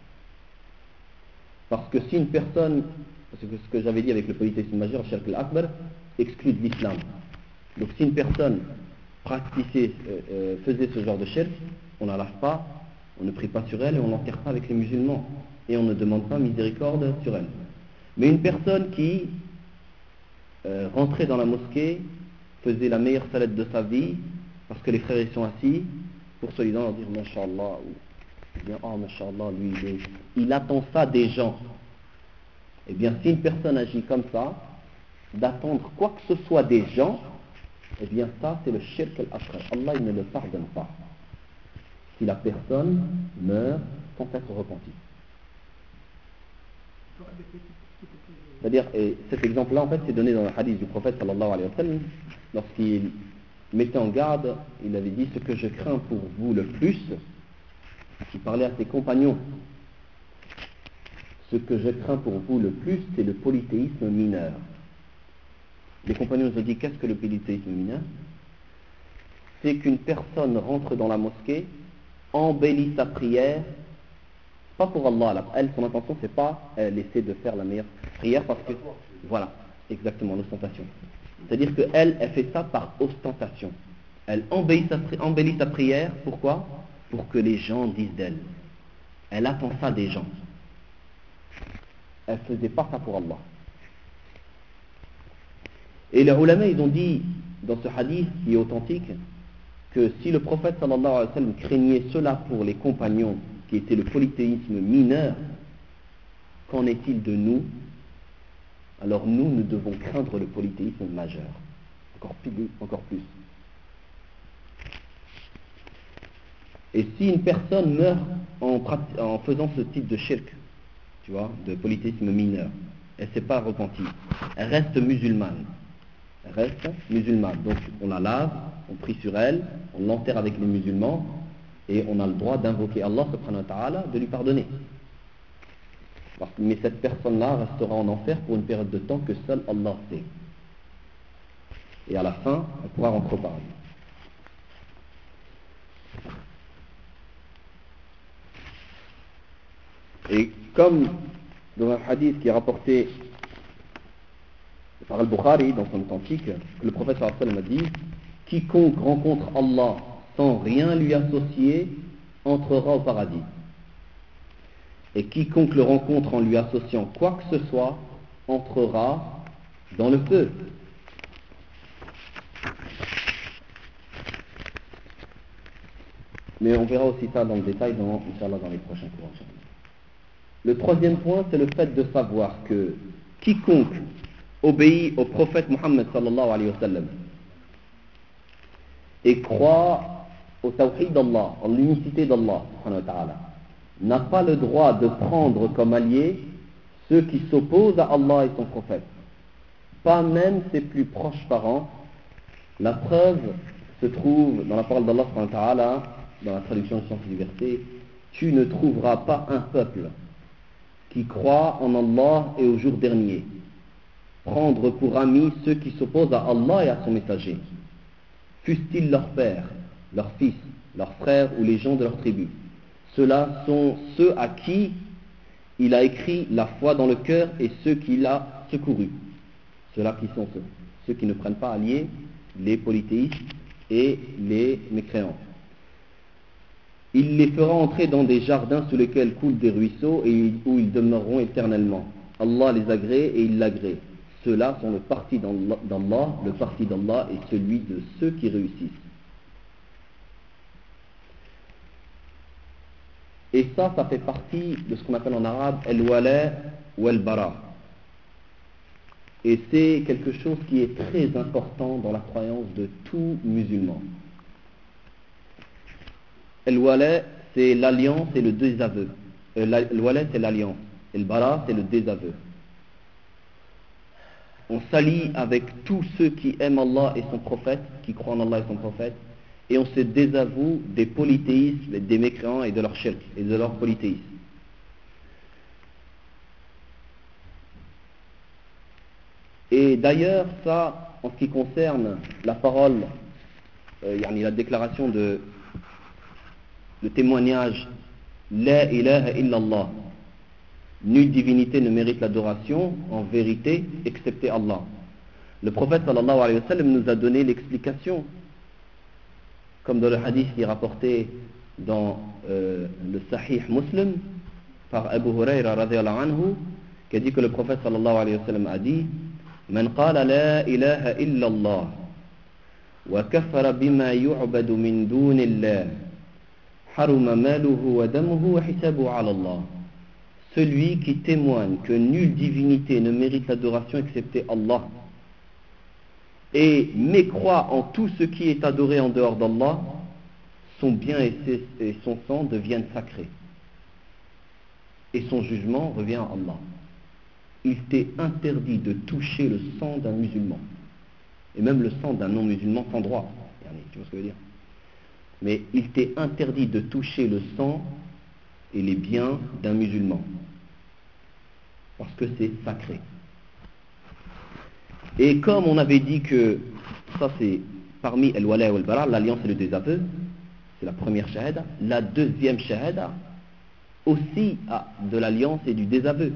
Speaker 1: Parce que si une personne, parce que ce que j'avais dit avec le polythéisme majeur, Shirk al-Akbar, exclut de l'islam. Donc si une personne pratiquait, euh, euh, faisait ce genre de shirk, on ne la lave pas, on ne prie pas sur elle et on n'enterre pas avec les musulmans. Et on ne demande pas miséricorde sur elle. Mais une personne qui euh, rentrait dans la mosquée, faisait la meilleure salade de sa vie, parce que les frères ils sont assis, pour soi-disant leur dire Masha'Allah, ou bien oh Masha'Allah, lui il, est, il attend ça des gens. Eh bien si une personne agit comme ça, d'attendre quoi que ce soit des gens, eh bien ça c'est le shirk al-akbar. Allah il ne le pardonne pas. Si la personne meurt sans être repentie. C'est-à-dire, et cet exemple-là, en fait, c'est donné dans le hadith du prophète sallallahu alayhi wa sallam, lorsqu'il mettait en garde, il avait dit, ce que je crains pour vous le plus, il parlait à ses compagnons, ce que je crains pour vous le plus, c'est le polythéisme mineur. Les compagnons ont dit, qu'est-ce que le polythéisme mineur? C'est qu'une personne rentre dans la mosquée, embellit sa prière, pas pour Allah, elle, son intention, c'est pas, elle essaie de faire la meilleure prière parce que, voilà, exactement, l'ostentation. C'est-à-dire qu'elle, elle fait ça par ostentation. Elle embellit sa, embellit sa prière, pourquoi? Pour que les gens disent d'elle. Elle attend ça des gens. Elle ne faisait pas ça pour Allah. Et les ulama, ils ont dit, dans ce hadith qui est authentique, que si le prophète sallallahu alayhi wa sallam craignait cela pour les compagnons, qui était le polythéisme mineur, qu'en est-il de nous? Alors nous, nous devons craindre le polythéisme majeur, encore plus. Encore plus. Et si une personne meurt en, en faisant ce type de shirk, tu vois, de polythéisme mineur, elle ne s'est pas repentie, elle reste musulmane, elle reste musulmane, donc on la lave, on prie sur elle, on l'enterre avec les musulmans, et on a le droit d'invoquer Allah subhanahu wa ta'ala de lui pardonner. Parce que, mais cette personne-là restera en enfer pour une période de temps que seul Allah sait. Et à la fin, elle pourra rentrer au paradis. Et comme dans un hadith qui est rapporté
Speaker 2: par Al-Bukhari dans son authentique, que le prophète sallallahu alayhi wa sallam a dit: quiconque rencontre Allah sans rien lui associer entrera au paradis. Et quiconque le rencontre en lui associant quoi que ce soit entrera dans le feu. Mais on verra aussi ça dans le détail dans, Inch'Allah, dans les prochains cours. Le troisième point, c'est le fait de savoir que quiconque obéit au prophète Muhammad sallallahu alayhi wa sallam et croit au tawhid d'Allah, en l'unicité d'Allah subhanahu wa ta'ala, n'a pas le droit de prendre comme alliés ceux qui s'opposent à Allah et son prophète, pas même ses plus proches parents. La preuve se trouve dans la parole d'Allah subhanahu wa ta'ala, dans la traduction science du verset: tu ne trouveras pas un peuple qui croit en Allah et au jour dernier prendre pour amis ceux qui s'opposent à Allah et à son messager, fussent-ils leurs pères, leurs fils, leurs frères ou les gens de leur tribu. Ceux-là sont ceux à qui il a écrit la foi dans le cœur et ceux qu'il a secourus. Ceux-là qui sont ceux, ceux qui ne prennent pas alliés les polythéistes et les mécréants. Il les fera entrer dans des jardins sous lesquels coulent des ruisseaux et où ils demeureront éternellement. Allah les agrée et il l'agrée. Ceux-là sont le parti d'Allah, le parti d'Allah est celui de ceux qui réussissent. Et ça, ça fait partie de ce qu'on appelle en arabe al-wala ou al-bara. Et c'est quelque chose qui est très important dans la croyance de tout musulman. Al-wala, c'est l'alliance et le désaveu. Al-wala, c'est l'alliance. Et le bara, c'est le désaveu. On s'allie avec tous ceux qui aiment Allah et son prophète, qui croient en Allah et son prophète, et on se désavoue des polythéistes, des mécréants et de leur shirk, et de leur polythéisme. Et d'ailleurs, ça, en ce qui concerne la parole, euh, yani la déclaration de le témoignage La ilaha illallah, nulle divinité ne mérite l'adoration en vérité excepté Allah. Le prophète sallallahu alayhi wa sallam nous a donné l'explication, comme dans le hadith qui est rapporté dans euh, le Sahih Muslim par Abu Huraira radhiyallahu anhu, qui a dit que le prophète sallallahu alayhi wa sallam a dit: Man qala la ilaha illallah wa kafara bima yu'badu min dunillah haruma maluhu wa damuhu wa hisabuhu ala Allah. Celui qui témoigne que nulle divinité ne mérite l'adoration excepté Allah et mécroit en tout ce qui est adoré en dehors d'Allah, son bien et son sang deviennent sacrés et son jugement revient à Allah. Il t'est interdit de toucher le sang d'un musulman et même le sang d'un non-musulman sans droit. Tu vois ce que je veux dire? Mais il t'est interdit de toucher le sang et les biens d'un musulman parce que c'est sacré. Et comme on avait dit que ça c'est parmi al-wala ou al-bara, l'alliance et le désaveu, c'est la première shahada. La deuxième shahada aussi a de l'alliance et du désaveu,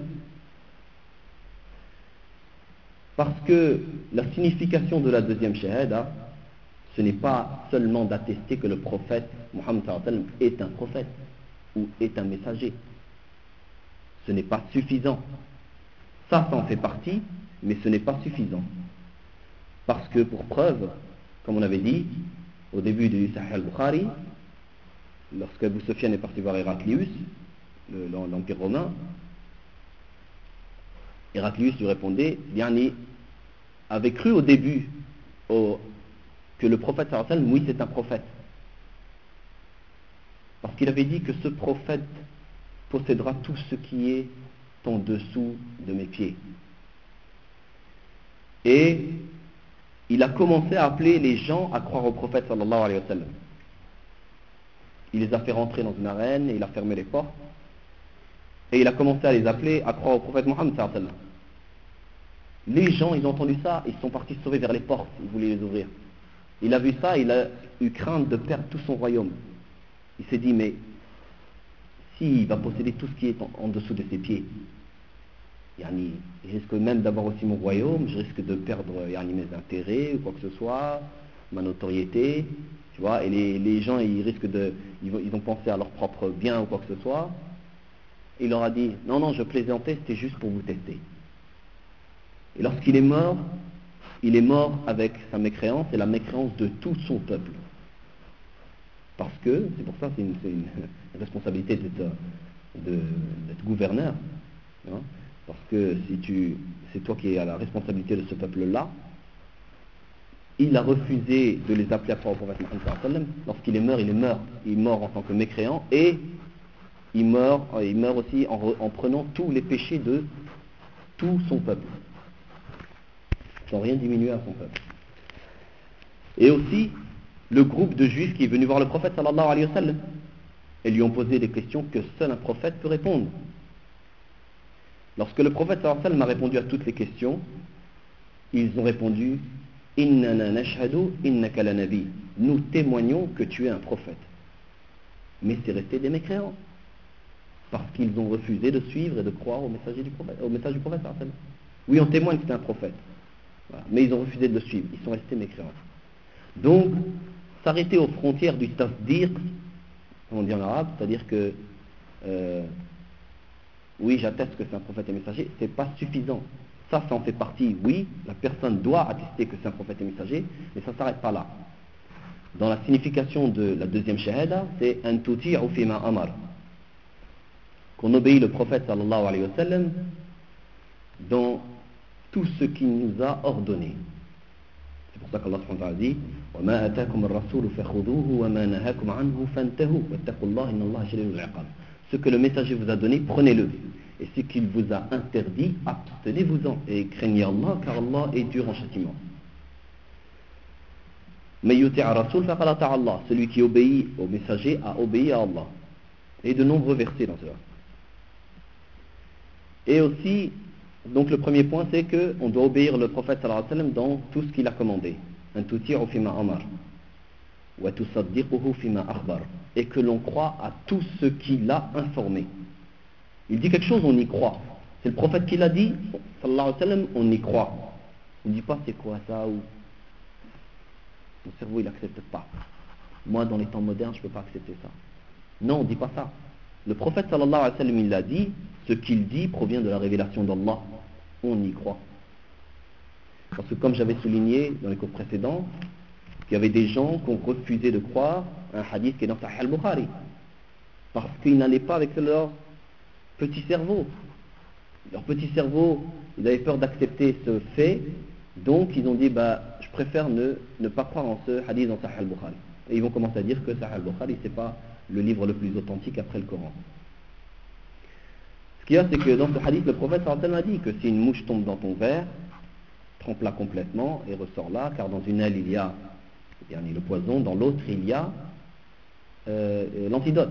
Speaker 2: parce que la signification de la deuxième shahada, ce n'est pas seulement d'attester que le prophète Muhammad sallallahu alayhi wa sallam est un prophète ou est un messager. Ce n'est pas suffisant. Ça, ça en fait partie, mais ce n'est pas suffisant. Parce que pour preuve, comme on avait dit au début du Sahih al-Bukhari, lorsque Abu Sufyan est parti voir Héraclius, l'Empire romain, Héraclius lui répondait: Yani avait cru au début au, que le prophète sallallahu alayhi wa sallam, oui, c'est un prophète. Parce qu'il avait dit que ce prophète possédera tout ce qui est en dessous de mes pieds. Et il a commencé à appeler les gens à croire au prophète sallallahu alayhi wa sallam. Il les a fait rentrer dans une arène et il a fermé les portes. Et il a commencé à les appeler à croire au prophète Mohammed sallallahu alayhi wa sallam. Les gens, ils ont entendu ça, ils sont partis se sauver vers les portes, ils voulaient les ouvrir. Il a vu ça, il a eu crainte de perdre tout son royaume. Il s'est dit, mais s'il va posséder tout ce qui est en, en dessous de ses pieds, Yani, je risque même d'avoir aussi mon royaume, je risque de perdre yani, mes intérêts ou quoi que ce soit, ma notoriété, tu vois, et les, les gens ils risquent de, ils, vont, ils ont pensé à leur propre bien ou quoi que ce soit. Il leur a dit, non, non, je plaisantais, c'était juste pour vous tester. Et lorsqu'il est mort, il est mort avec sa mécréance et la mécréance de tout son peuple. Parce que, c'est pour ça que c'est une, c'est une responsabilité d'être, de, d'être gouverneur. Hein, parce que si tu, c'est toi qui es à la responsabilité de ce peuple-là, il a refusé de les appeler après au prophète Mohammed. Lorsqu'il est mort, il est mort. Il est mort en tant que mécréant et il meurt, il meurt aussi en, en prenant tous les péchés de tout son peuple, sans rien diminuer à son peuple. Et aussi, le groupe de juifs qui est venu voir le prophète sallallahu alayhi wa sallam et lui ont posé des questions que seul un prophète peut répondre. Lorsque le prophète sallallahu alayhi wa sallam a répondu à toutes les questions, ils ont répondu Innana nashhadu innaka la nabi. Nous témoignons que tu es un prophète. Mais c'est resté des mécréants. Parce qu'ils ont refusé de suivre et de croire au message du prophète. Au message du prophète sallallahu alayhi wa sallam. Oui, on témoigne que c'est un prophète. Voilà. Mais ils ont refusé de le suivre. Ils sont restés mécréants. Donc, s'arrêter aux frontières du tasdiq, comme on dit en arabe, c'est-à-dire que euh, oui, j'atteste que c'est un prophète et messager, c'est pas suffisant. Ça, ça en fait partie, oui, la personne doit attester que c'est un prophète et messager, mais ça ne s'arrête pas là. Dans la signification de la deuxième shahada, c'est an tuti'u fima amar, qu'on obéit le prophète sallallahu alayhi wa sallam dans tout ce qu'il nous a ordonné. C'est pour ça qu'Allah subhanahu wa ta'ala dit وَمَا أَتَاكُمُ الرَّسُولُ فَخُذُوهُ وَمَا نَهَاكُمْ عَنْهُ فَانْتَهُوا وَاتَّقُوا اللَّهَ إِنَّ اللَّهَ شَدِيدُ الْعِقَابِ. Ce que le messager vous a donné, prenez-le. Et ce qu'il vous a interdit, abstenez-vous-en. Et craignez Allah, car Allah est dur en châtiment. مَن يُطِعِ الرَّسُولَ فَقَدْ أَطَاعَ اللَّهَ. Celui qui obéit au messager a obéi à Allah. Et de nombreux versets dans cela. Et aussi, donc le premier point, c'est qu'on doit obéir le prophète sallallahu alayhi wa sallam dans tout ce qu'il a commandé. أن تطيعوا فيما أمر وتصدقه فيما أخبر, et que l'on croit à tout ce qu'il a informé. Il dit quelque chose, on y croit. C'est le prophète qui l'a dit, sallallahu alayhi wa sallam, on y croit. On ne dit pas c'est quoi ça, ou mon cerveau il n'accepte pas. Moi dans les temps modernes je ne peux pas accepter ça. Non, on ne dit pas ça. Le prophète sallallahu alayhi wa sallam il l'a dit, ce qu'il dit provient de la révélation d'Allah. On y croit. Parce que comme j'avais souligné dans les cours précédents, qu'il y avait des gens qui ont refusé de croire un hadith qui est dans Sahih al-Bukhari. Parce qu'ils n'allaient pas avec leur petit cerveau. Leur petit cerveau, ils avaient peur d'accepter ce fait, donc ils ont dit, bah, je préfère ne, ne pas croire en ce hadith dans Sahih al-Bukhari. Et ils vont commencer à dire que Sahih al-Bukhari, c'est pas le livre le plus authentique après le Coran. Ce qu'il y a, c'est que dans ce hadith, le prophète sallallahu alayhi wa sallam a dit que si une mouche tombe dans ton verre, trempe-la complètement et ressort là, car dans une aile il y a le poison, dans l'autre il y a euh, l'antidote.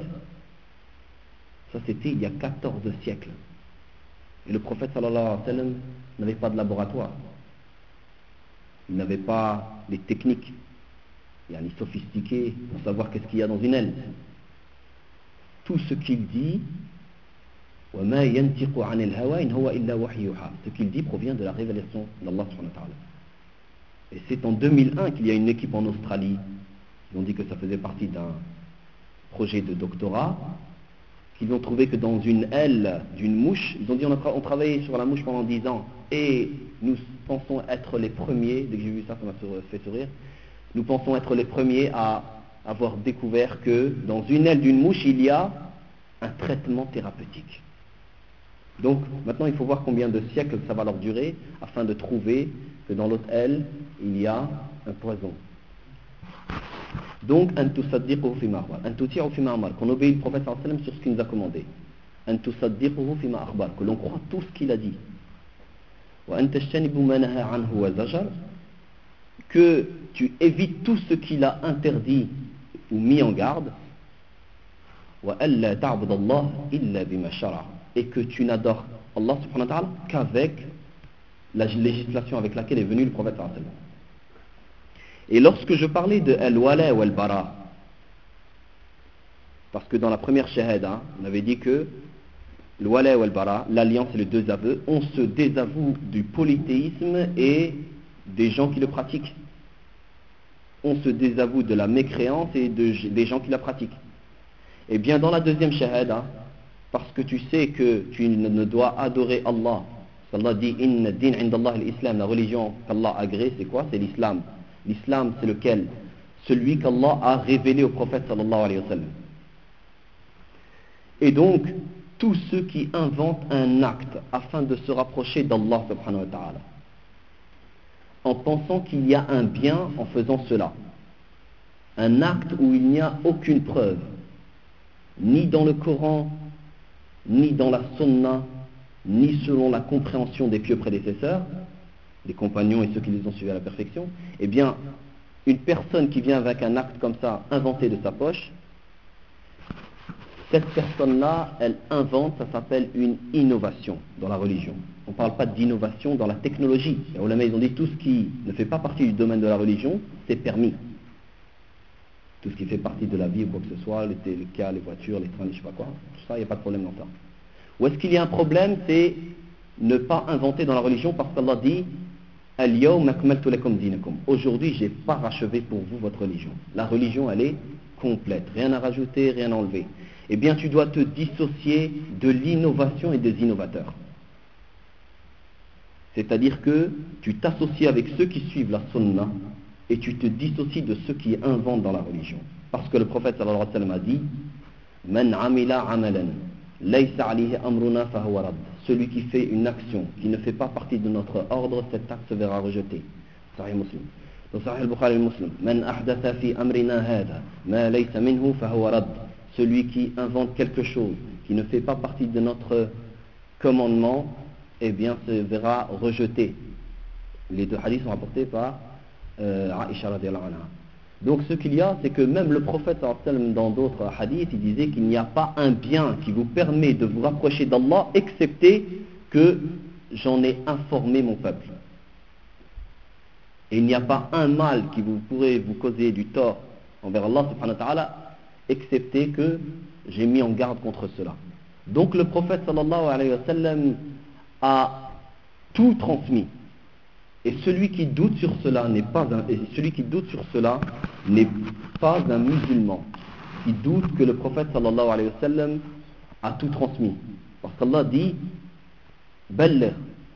Speaker 2: Ça c'était il y a quatorze siècles. Et le prophète sallallahu alayhi wa sallam n'avait pas de laboratoire. Il n'avait pas les techniques yani, sophistiquées pour savoir qu'est-ce qu'il y a dans une aile. Tout ce qu'il dit, وَمَا يَنْتِقُ عَنِ الْهَوَى إِنْ هُوَ إِلَّا وَحْيٌ يُوحَى. Ce qu'il dit provient de la révélation d'Allah subhanahu wa ta'ala. Et c'est en deux mille un qu'il y a une équipe en Australie qui ont dit que ça faisait partie d'un projet de doctorat, qu'ils ont trouvé que dans une aile d'une mouche, ils ont dit on a tra- on travaillait sur la mouche pendant dix ans et nous pensons être les premiers, dès que j'ai vu ça ça m'a fait sourire, nous pensons être les premiers à avoir découvert que dans une aile d'une mouche il y a un traitement thérapeutique. Donc maintenant il faut voir combien de siècles ça va leur durer afin de trouver que dans l'autre aile il y a un poison. Donc an tusaddiquhu fima akhbar, an tuti'u fima amar, qu'on obéit le prophète sallallahu alayhi wa sallam sur ce qu'il nous a commandé. An tusaddiquhu fima akhbar, que l'on croit tout ce qu'il a dit. Wa an tajtanibu ma naha anhu wa zajar, que tu évites tout ce qu'il a interdit ou mis en garde. Wa alla ta'bud Allah illa bima shara, et que tu n'adores Allah subhanahu wa ta'ala qu'avec la législation avec laquelle est venu le prophète sallallahu alayhi wa sallam. Et lorsque je parlais de al-wala ou al-bara, parce que dans la première shahada, on avait dit que le wala wal bara, l'alliance et les deux aveux, on se désavoue du polythéisme et des gens qui le pratiquent. On se désavoue de la mécréance et de, des gens qui la pratiquent. Et bien dans la deuxième shahada, parce que tu sais que tu ne dois adorer Allah, Allah dit inna din indallah l'islam, la religion qu'Allah a agrée, c'est quoi? C'est l'islam. L'islam, c'est lequel? Celui qu'Allah a révélé au prophète sallallahu alayhi wa sallam. Et donc, tous ceux qui inventent un acte afin de se rapprocher d'Allah subhanahu wa ta'ala, en pensant qu'il y a un bien en faisant cela, un acte où il n'y a aucune preuve, ni dans le Coran, ni dans la Sunna, ni selon la compréhension des pieux prédécesseurs, les compagnons et ceux qui les ont suivis à la perfection, eh bien, une personne qui vient avec un acte comme ça, inventé de sa poche, cette personne-là, elle invente, ça s'appelle une innovation dans la religion. On ne parle pas d'innovation dans la technologie. Les ulama, ils ont dit tout ce qui ne fait pas partie du domaine de la religion, c'est permis. Tout ce qui fait partie de la vie ou quoi que ce soit, les télécars, les voitures, les trains, je ne sais pas quoi, tout ça, il n'y a pas de problème dans ça. Où est-ce qu'il y a un problème? C'est ne pas inventer dans la religion, parce qu'Allah dit Al-yawma akmaltu lakum dinakum. Aujourd'hui, je n'ai pas rachevé pour vous votre religion. La religion, elle est complète. Rien à rajouter, rien à enlever. Eh bien, tu dois te dissocier de l'innovation et des innovateurs. C'est-à-dire que tu t'associes avec ceux qui suivent la sunna et tu te dissocies de ceux qui inventent dans la religion. Parce que le prophète sallallahu alayhi wa sallam a dit Man amila amalan laysa alayhi amruna fahuwa radd. Celui qui fait une action qui ne fait pas partie de notre ordre, cet acte se verra rejeté. Sahih Muslim. Dans Sahih al-Bukhari al-Muslim, Man ahdatha fi amrina hadha ma laysa minhu fahuwa radd. Celui qui invente quelque chose qui ne fait pas partie de notre commandement, eh bien, se verra rejeté. Les deux hadiths sont rapportés par euh, Aisha radiyallahu anha. Donc ce qu'il y a, c'est que même le prophète dans d'autres hadiths, il disait qu'il n'y a pas un bien qui vous permet de vous rapprocher d'Allah, excepté que j'en ai informé mon peuple. Et il n'y a pas un mal qui vous pourrait vous causer du tort envers Allah subhanahu wa ta'ala, excepté que j'ai mis en garde contre cela. Donc le prophète sallallahu alayhi wa sallam a tout transmis. Et celui qui doute sur cela n'est pas un, et celui qui doute sur cela n'est pas un musulman. Il doute que le prophète sallallahu alayhi wa sallam a tout transmis. Parce qu'Allah dit Balligh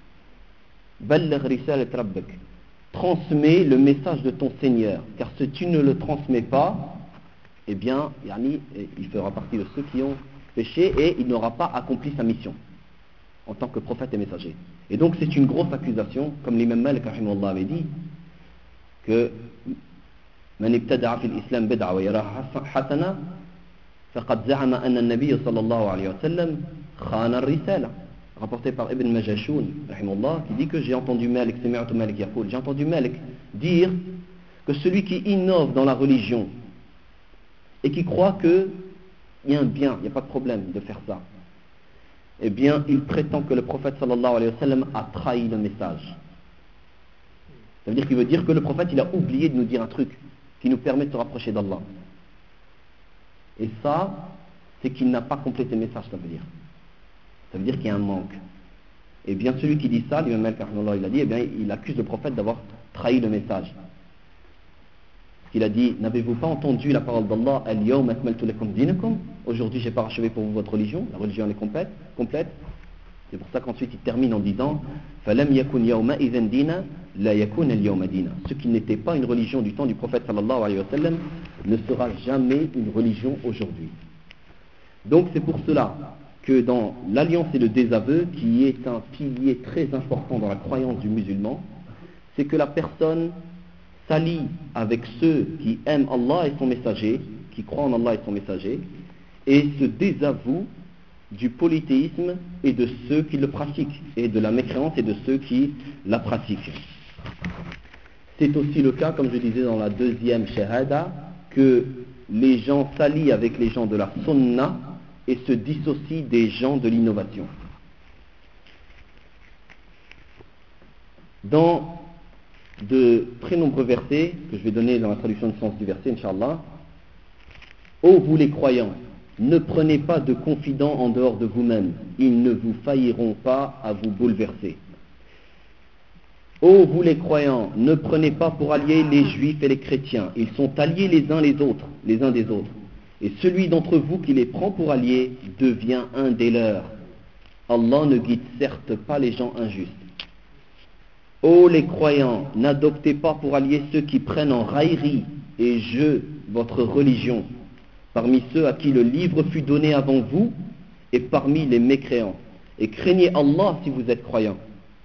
Speaker 2: Balligh risalat rabbik. Transmets le message de ton Seigneur. Car si tu ne le transmets pas, eh bien, yani, il fera partie de ceux qui ont péché et il n'aura pas accompli sa mission en tant que prophète et messager. Et donc c'est une grosse accusation, comme l'imam Malik rahimahullah avait dit, que Man ibtada'a fil islam bid'a wa yaraha hasana faqad za'ama anna an-nabiy sallallahu alayhi wa sallam khana ar-risala. Rapporté par Ibn Majashoun rahimahullah, qui dit que j'ai entendu Malik, sami'tu Malik yaqul, j'ai entendu Malik dire que celui qui innove dans la religion et qui croit qu'il y a un bien, il n'y a pas de problème de faire ça, eh bien, il prétend que le prophète sallallahu alayhi wa sallam a trahi le message. Ça veut dire qu'il veut dire que le prophète, il a oublié de nous dire un truc qui nous permet de se rapprocher d'Allah. Et ça, c'est qu'il n'a pas complété le message, ça veut dire. Ça veut dire qu'il y a un manque. Et bien, celui qui dit ça, l'imam Malik il a dit, eh bien, il accuse le prophète d'avoir trahi le message. Il a dit, n'avez-vous pas entendu la parole d'Allah Al-yawma akmaltu lakum dinakum? Aujourd'hui, j'ai parachevé pour vous votre religion. La religion elle est complète. complète. C'est pour ça qu'ensuite il termine en disant Falam yakun yawma idhan dina la yakun al-yawma dina. Ce qui n'était pas une religion du temps du prophète sallallahu alayhi wa sallam ne sera jamais une religion aujourd'hui. Donc c'est pour cela que dans l'alliance et le désaveu, qui est un pilier très important dans la croyance du musulman, c'est que la personne s'allie avec ceux qui aiment Allah et son messager, qui croient en Allah et son messager, et se désavoue du polythéisme et de ceux qui le pratiquent, et de la mécréance et de ceux qui la pratiquent. C'est aussi le cas, comme je disais dans la deuxième shahada, que les gens s'allient avec les gens de la sunna et se dissocient des gens de l'innovation. Dans de très nombreux versets que je vais donner dans la traduction du sens du verset, Inch'Allah. Ô vous les croyants, ne prenez pas de confidents en dehors de vous-même, ils ne vous failliront pas à vous bouleverser. Ô vous les croyants, ne prenez pas pour alliés les juifs et les chrétiens, ils sont alliés les uns les autres, les uns des autres. Et celui d'entre vous qui les prend pour alliés devient un des leurs. Allah ne guide certes pas les gens injustes. Ô les croyants, n'adoptez pas pour alliés ceux qui prennent en raillerie et jeu votre religion, parmi ceux à qui le livre fut donné avant vous et parmi les mécréants. Et craignez Allah si vous êtes croyants.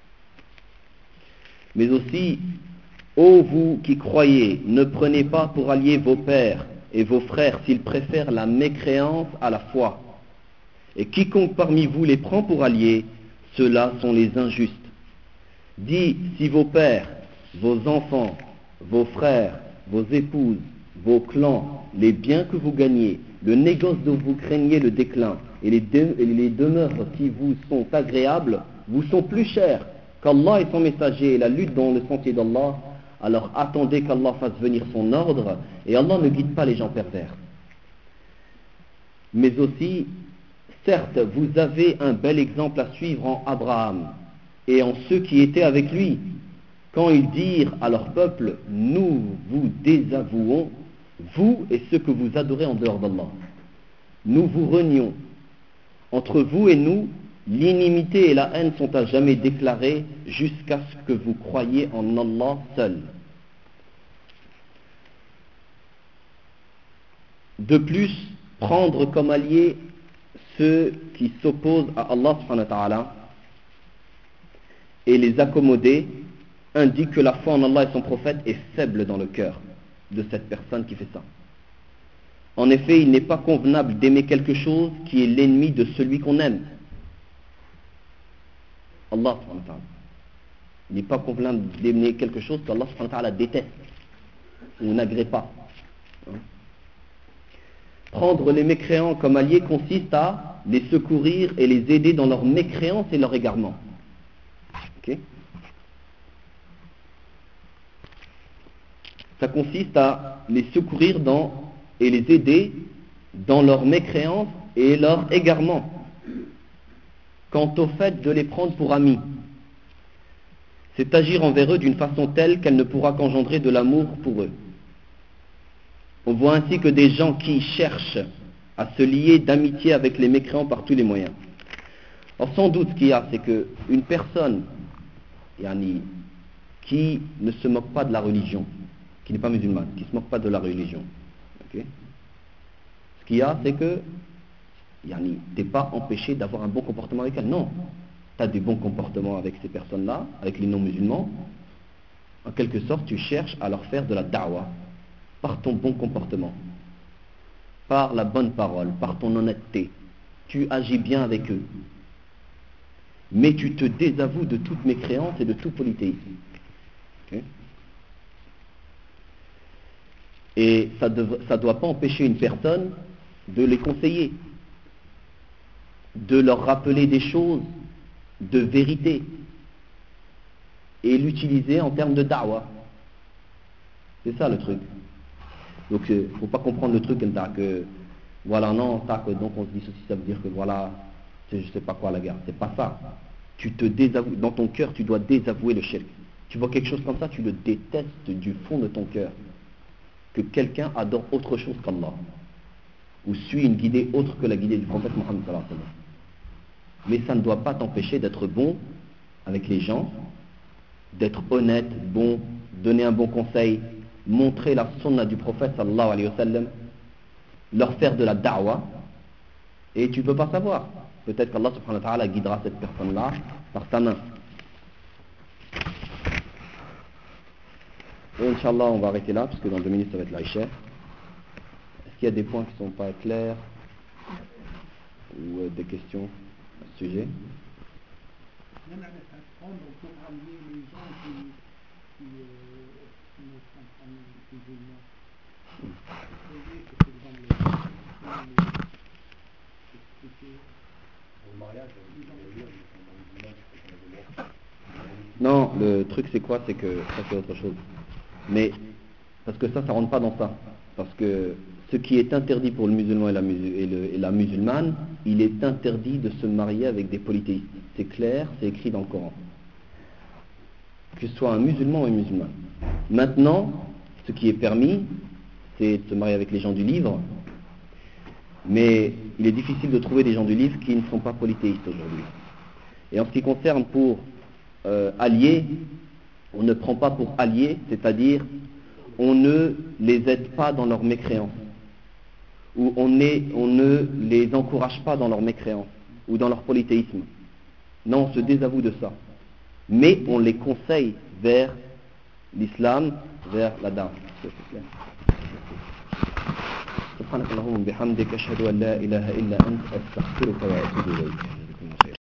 Speaker 2: Mais aussi, ô vous qui croyez, ne prenez pas pour alliés vos pères et vos frères s'ils préfèrent la mécréance à la foi. Et quiconque parmi vous les prend pour alliés, ceux-là sont les injustes. Dis, si vos pères, vos enfants, vos frères, vos épouses, vos clans, les biens que vous gagnez, le négoce dont vous craignez le déclin, et les, de, et les demeures qui vous sont agréables, vous sont plus chers qu'Allah et son messager et la lutte dans le sentier d'Allah, alors attendez qu'Allah fasse venir son ordre, et Allah ne guide pas les gens pervers. Mais aussi, certes, vous avez un bel exemple à suivre en Abraham et en ceux qui étaient avec lui, quand ils dirent à leur peuple, nous vous désavouons, vous et ceux que vous adorez en dehors d'Allah. Nous vous renions. Entre vous et nous, l'inimité et la haine sont à jamais déclarées jusqu'à ce que vous croyiez en Allah seul. De plus, prendre comme alliés ceux qui s'opposent à Allah subhanahu wa ta'ala et les accommoder indique que la foi en Allah et son prophète est faible dans le cœur de cette personne qui fait ça. En effet, il n'est pas convenable d'aimer quelque chose qui est l'ennemi de celui qu'on aime. Allah subhanahu wa ta'ala. Il n'est pas convenable d'aimer quelque chose qu'Allah subhanahu wa ta'ala déteste ou n'agrée pas. Hein? Prendre les mécréants comme alliés consiste à les secourir et les aider dans leur mécréance et leur égarement. Okay? Ça consiste à les secourir dans, et les aider dans leur mécréance et leur égarement. Quant au fait de les prendre pour amis, c'est agir envers eux d'une façon telle qu'elle ne pourra qu'engendrer de l'amour pour eux. On voit ainsi que des gens qui cherchent à se lier d'amitié avec les mécréants par tous les moyens. Or, sans doute, ce qu'il y a, c'est qu'une personne yani, qui ne se moque pas de la religion, qui n'est pas musulmane, qui ne se moque pas de la religion, okay? Ce qu'il y a, c'est que yani, tu n'es pas empêché d'avoir un bon comportement avec elle. Non, tu as des bons comportements avec ces personnes-là, avec les non-musulmans. En quelque sorte, tu cherches à leur faire de la da'wah par ton bon comportement, par la bonne parole, par ton honnêteté. Tu agis bien avec eux. Mais tu te désavoues de toute mécréance et de tout polythéisme. Okay? Et ça ne doit pas empêcher une personne de les conseiller, de leur rappeler des choses de vérité et l'utiliser en termes de da'wah. C'est ça le truc. Donc il ne faut pas comprendre le truc comme que voilà, non, tac, donc on se dit ceci, ça veut dire que voilà, je ne sais pas quoi la guerre. C'est pas ça. Tu te désavoues, dans ton cœur, tu dois désavouer le shirk. Tu vois quelque chose comme ça, tu le détestes du fond de ton cœur. Que quelqu'un adore autre chose qu'Allah, ou suit une guidée autre que la guidée du prophète Mohammed sallallahu alayhi wa sallam. Mais ça ne doit pas t'empêcher d'être bon avec les gens, d'être honnête, bon, donner un bon conseil, montrer la sunna du prophète sallallahu alayhi wa sallam, leur faire de la da'wah, et tu ne peux pas savoir. Peut-être qu'Allah subhanahu wa ta'ala guidera cette personne-là par sa main. Et Inch'Allah, on va arrêter là, parce que dans deux minutes, ça va être l'Aïcha. Est-ce qu'il y a des points qui ne sont pas clairs ou euh, des questions à ce sujet?
Speaker 3: Même avec apprendre pour allier les gens qui, qui, euh, qui ne sont pas musulmans. Vous voyez que c'est dans les expliquer. Au mariage,
Speaker 2: non, le truc c'est quoi? C'est que ça c'est autre chose. Mais, parce que ça, ça rentre pas dans ça. Parce que ce qui est interdit pour le musulman et la, musu- et le- et la musulmane, il est interdit de se marier avec des polythéistes. C'est clair, c'est écrit dans le Coran. Que ce soit un musulman ou une musulmane. Maintenant, ce qui est permis, c'est de se marier avec les gens du livre, mais il est difficile de trouver des gens du livre qui ne sont pas polythéistes aujourd'hui. Et en ce qui concerne pour euh, alliés, on ne prend pas pour alliés, c'est-à-dire on ne les aide pas dans leur mécréance, ou on, est, on ne les encourage pas dans leur mécréance, ou dans leur polythéisme. Non, on se désavoue de ça. Mais on les conseille vers l'islam, vers la da'wah. سبحانك اللهم وبحمدك أشهد أن لا إله إلا أنت أستغفرك وأتوب إليك